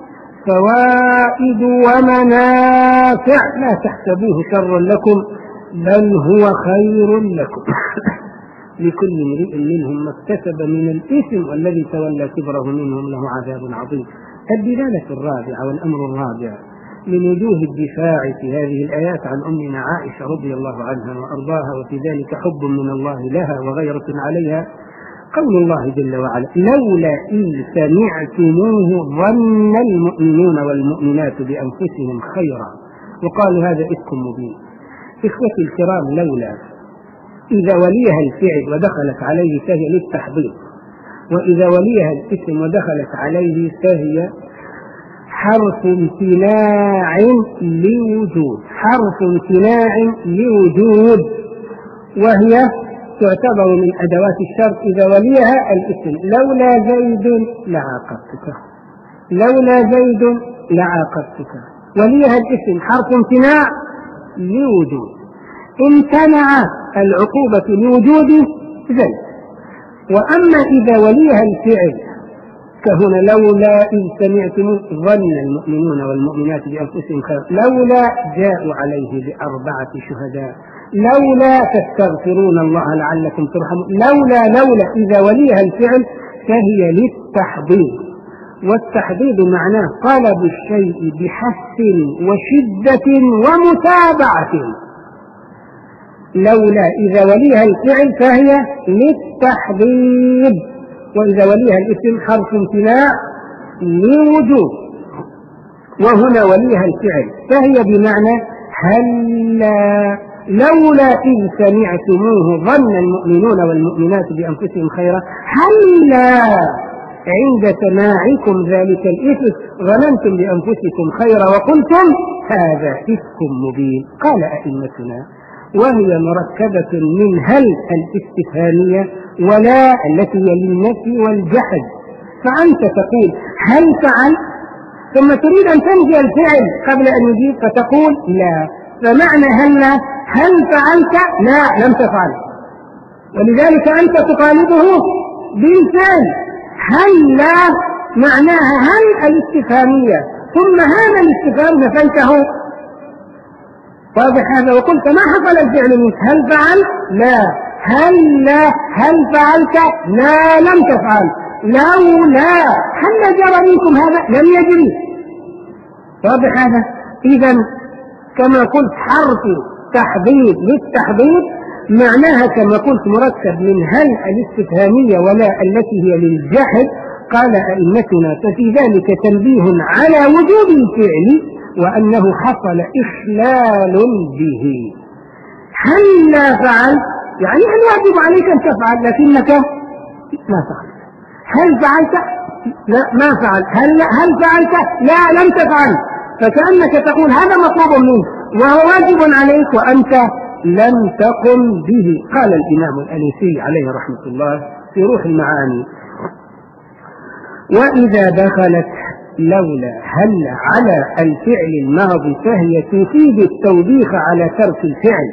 فوائد ومنافع لا تحسبوه شرا لكم بل هو خير لكم لكل امرئ منهم ما اكتسب من الإثم والذي تولى كبره منهم له عذاب عظيم. الدلالة الرابعة والأمر الرابع من وجوه الدفاع في هذه الآيات عن أمنا عائشة رضي الله عنها وأرضاها، وفي ذلك حب من الله لها وغيرة عليها، قول الله جل وعلا لولا إن سمعتموه ظن المؤمنون والمؤمنات بأنفسهم خيرا وقالوا هذا إفك مبين. إخوتي الكرام، لولا إذا وليها الفعل ودخلت عليه فهي للتحضير، وإذا وليها الاسم ودخلت عليه فهي حرف امتناع لوجود، حرف امتناع لوجود، وهي تعتبر من أدوات الشرط إذا وليها الاسم. لولا زيد لعاقبتك، لولا زيد لعاقبتك، وليها الاسم حرف امتناع لوجود، امتنع العقوبة لوجود زيد. وأما إذا وليها الفعل كهنا لولا إن سمعتم ظن المؤمنون والمؤمنات بأنفسهم خيرا لولا جاءوا عليه بأربعة شهداء لولا تستغفرون الله لعلكم ترحمون. لولا لولا إذا وليها الفعل فهي للتحضير، والتحضيض معناه طلب الشيء بحث وشدة ومتابعة، لولا إذا وليها الفعل فهي للتحضيض، وإذا وليها الاسم حرف امتناع لوجوب، وهنا وليها الفعل فهي بمعنى هلا لولا إذ سمعتموه ظن المؤمنون والمؤمنات بأنفسهم خيرا، هلا عند سماعكم ذلك الإفك ظننتم بأنفسكم خيرا وقلتم هذا إفك مبين. قال أئمتنا وهي مركبة من هل الاستفهامية ولا التي هي للنفي والجحد، فأنت تقول هل فعل ثم تريد أن تنفي الفعل قبل أن يجيب فتقول لا، فمعنى هل هل فعلت؟ لا لم تفعل، ولذلك أنت تطالبه بالفعل. هل لا معناها هل الاستفهامية ثم هذا الاستفهام نفيته، واضح هذا؟ وقلت ما حصل الفعل منك، هل فعل؟ لا. هل لا هل فعلت؟ لا لم تفعل. لو لا هل جرى منكم هذا؟ لم يجري، واضح هذا؟ إذا كما قلت حرف تحضيض للتحضيض معناها كما قلت مركب من هل الاستفهامية ولا التي هي للجحد. قال أئمتنا ففي ذلك تنبيه على وجوب الفعل وأنه حصل إخلال به. هل لا فعل يعني الواجب عليك أن تفعل لكنك ما فعلت. هل فعلت؟ لا ما فعل. هل, هل فعلت؟ لا لم تفعل، فكأنك تقول هذا مطلوب منك وهو واجب عليك وأنت لم تقم به. قال الإمام الأنيسي عليه رحمة الله في روح المعاني وإذا دخلت لولا هل على الفعل الماضي فهي تفيد التوبيخ على ترك الفعل،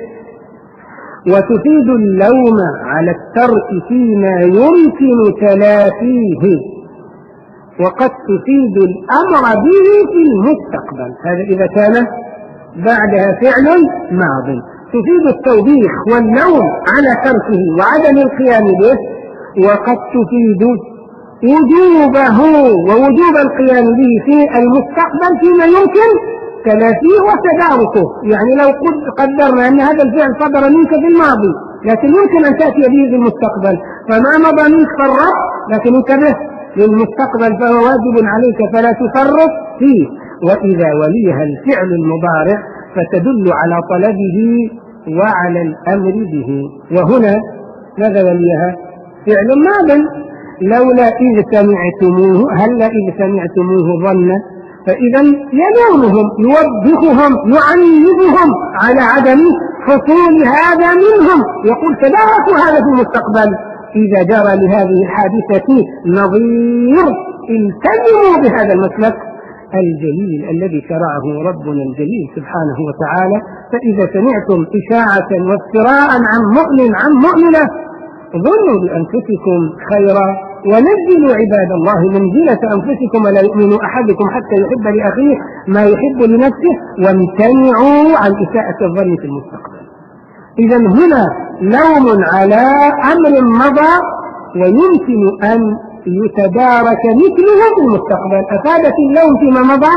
وتفيد اللوم على الترك فيما يمكن تلافيه، وقد تفيد الأمر به في المستقبل. هذا إذا كان بعدها فعل ماض. تفيد التوبيخ واللوم على تركه وعدم القيام به، وقد تفيد وجوبه ووجوب القيام به في المستقبل فيما يمكن تلافيه وتداركه. يعني لو قدرنا أن هذا الفعل صدر منك في الماضي لكن يمكن أن تأتي به في المستقبل، فما مضى منك فرط، لكن انتبه للمستقبل فهو واجب عليك فلا تفرط فيه. وإذا وليها الفعل المضارع فتدل على طلبه وعلى الأمر به. وهنا ماذا وليها؟ فعل ماض. لولا إذ سمعتموه هلا إذ سمعتموه ظن، فإذا يلومهم يوبخهم يعنفهم على عدم حصول هذا منهم، يقول تداركوا هذا في المستقبل إذا جرى لهذه الحادثة نظير، التزموا بهذا المسلك الجليل الذي شرعه ربنا الجليل سبحانه وتعالى. فإذا سمعتم إشاعة وافتراء عن مؤمن عن مؤمنة ظنوا بأنفسكم خيرا ونزلوا عباد الله منزلة أنفسكم ولا يؤمن أحدكم حتى يحب لأخيه ما يحب لنفسه وامتنعوا عن إساءة الظن في المستقبل. إذا هنا لوم على أمر مضى ويمكن أن يتدارك مثله في المستقبل. أفادت اللوم فيما مضى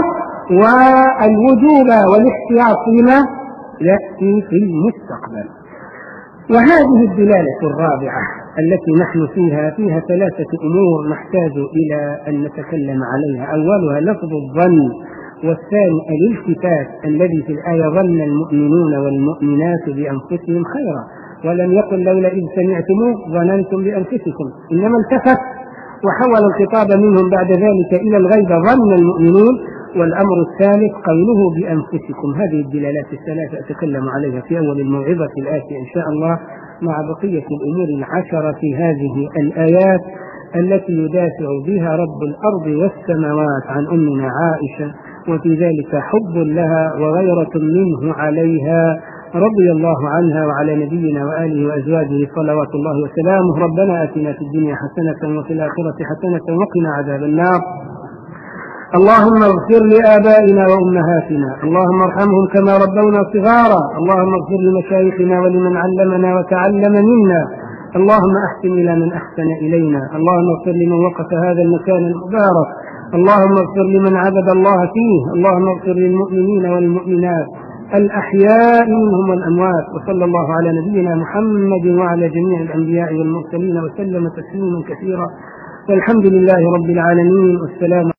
والوجوب والاحتياط فيما يأتي في المستقبل. وهذه الدلالة الرابعة التي نحن فيها فيها ثلاثة أمور نحتاج إلى أن نتكلم عليها. أولها لفظ الظن، والثاني الالتفات الذي في الآية ظن المؤمنون والمؤمنات بأنفسهم خيرا، ولم يقل لولا إذ سمعتموه ظننتم بأنفسكم، إنما التفت وحول الخطاب منهم بعد ذلك إلى الغيب ظن المؤمنون. والأمر الثالث قوله بأنفسكم. هذه الدلالات الثلاثة أتكلم عليها في أول الموعظة الآتية إن شاء الله مع بقية الأمور العشرة في هذه الآيات التي يدافع بها رب الأرض والسماوات عن أمنا عائشة، وفي ذلك حب لها وغيرة منه عليها رضي الله عنها وعلى نبينا وآله وأزواجه صلوات الله وسلامه. ربنا آتنا في الدنيا حسنة وفي الآخرة حسنة وقنا عذاب النار. اللهم اغفر لآبائنا وأمهاتنا، اللهم ارحمهم كما ربونا صغارا، اللهم اغفر لمشايخنا ولمن علمنا وتعلم منا، اللهم أحسن إلى من أحسن إلينا، اللهم اغفر لمن وقف هذا المكان المبارك، اللهم اغفر لمن عبد الله فيه، اللهم اغفر للمؤمنين والمؤمنات الأحياء منهم والأموات. وصلى الله على نبينا محمد وعلى جميع الأنبياء والمرسلين وسلم تسليما كثيرا، والحمد لله رب العالمين، والسلام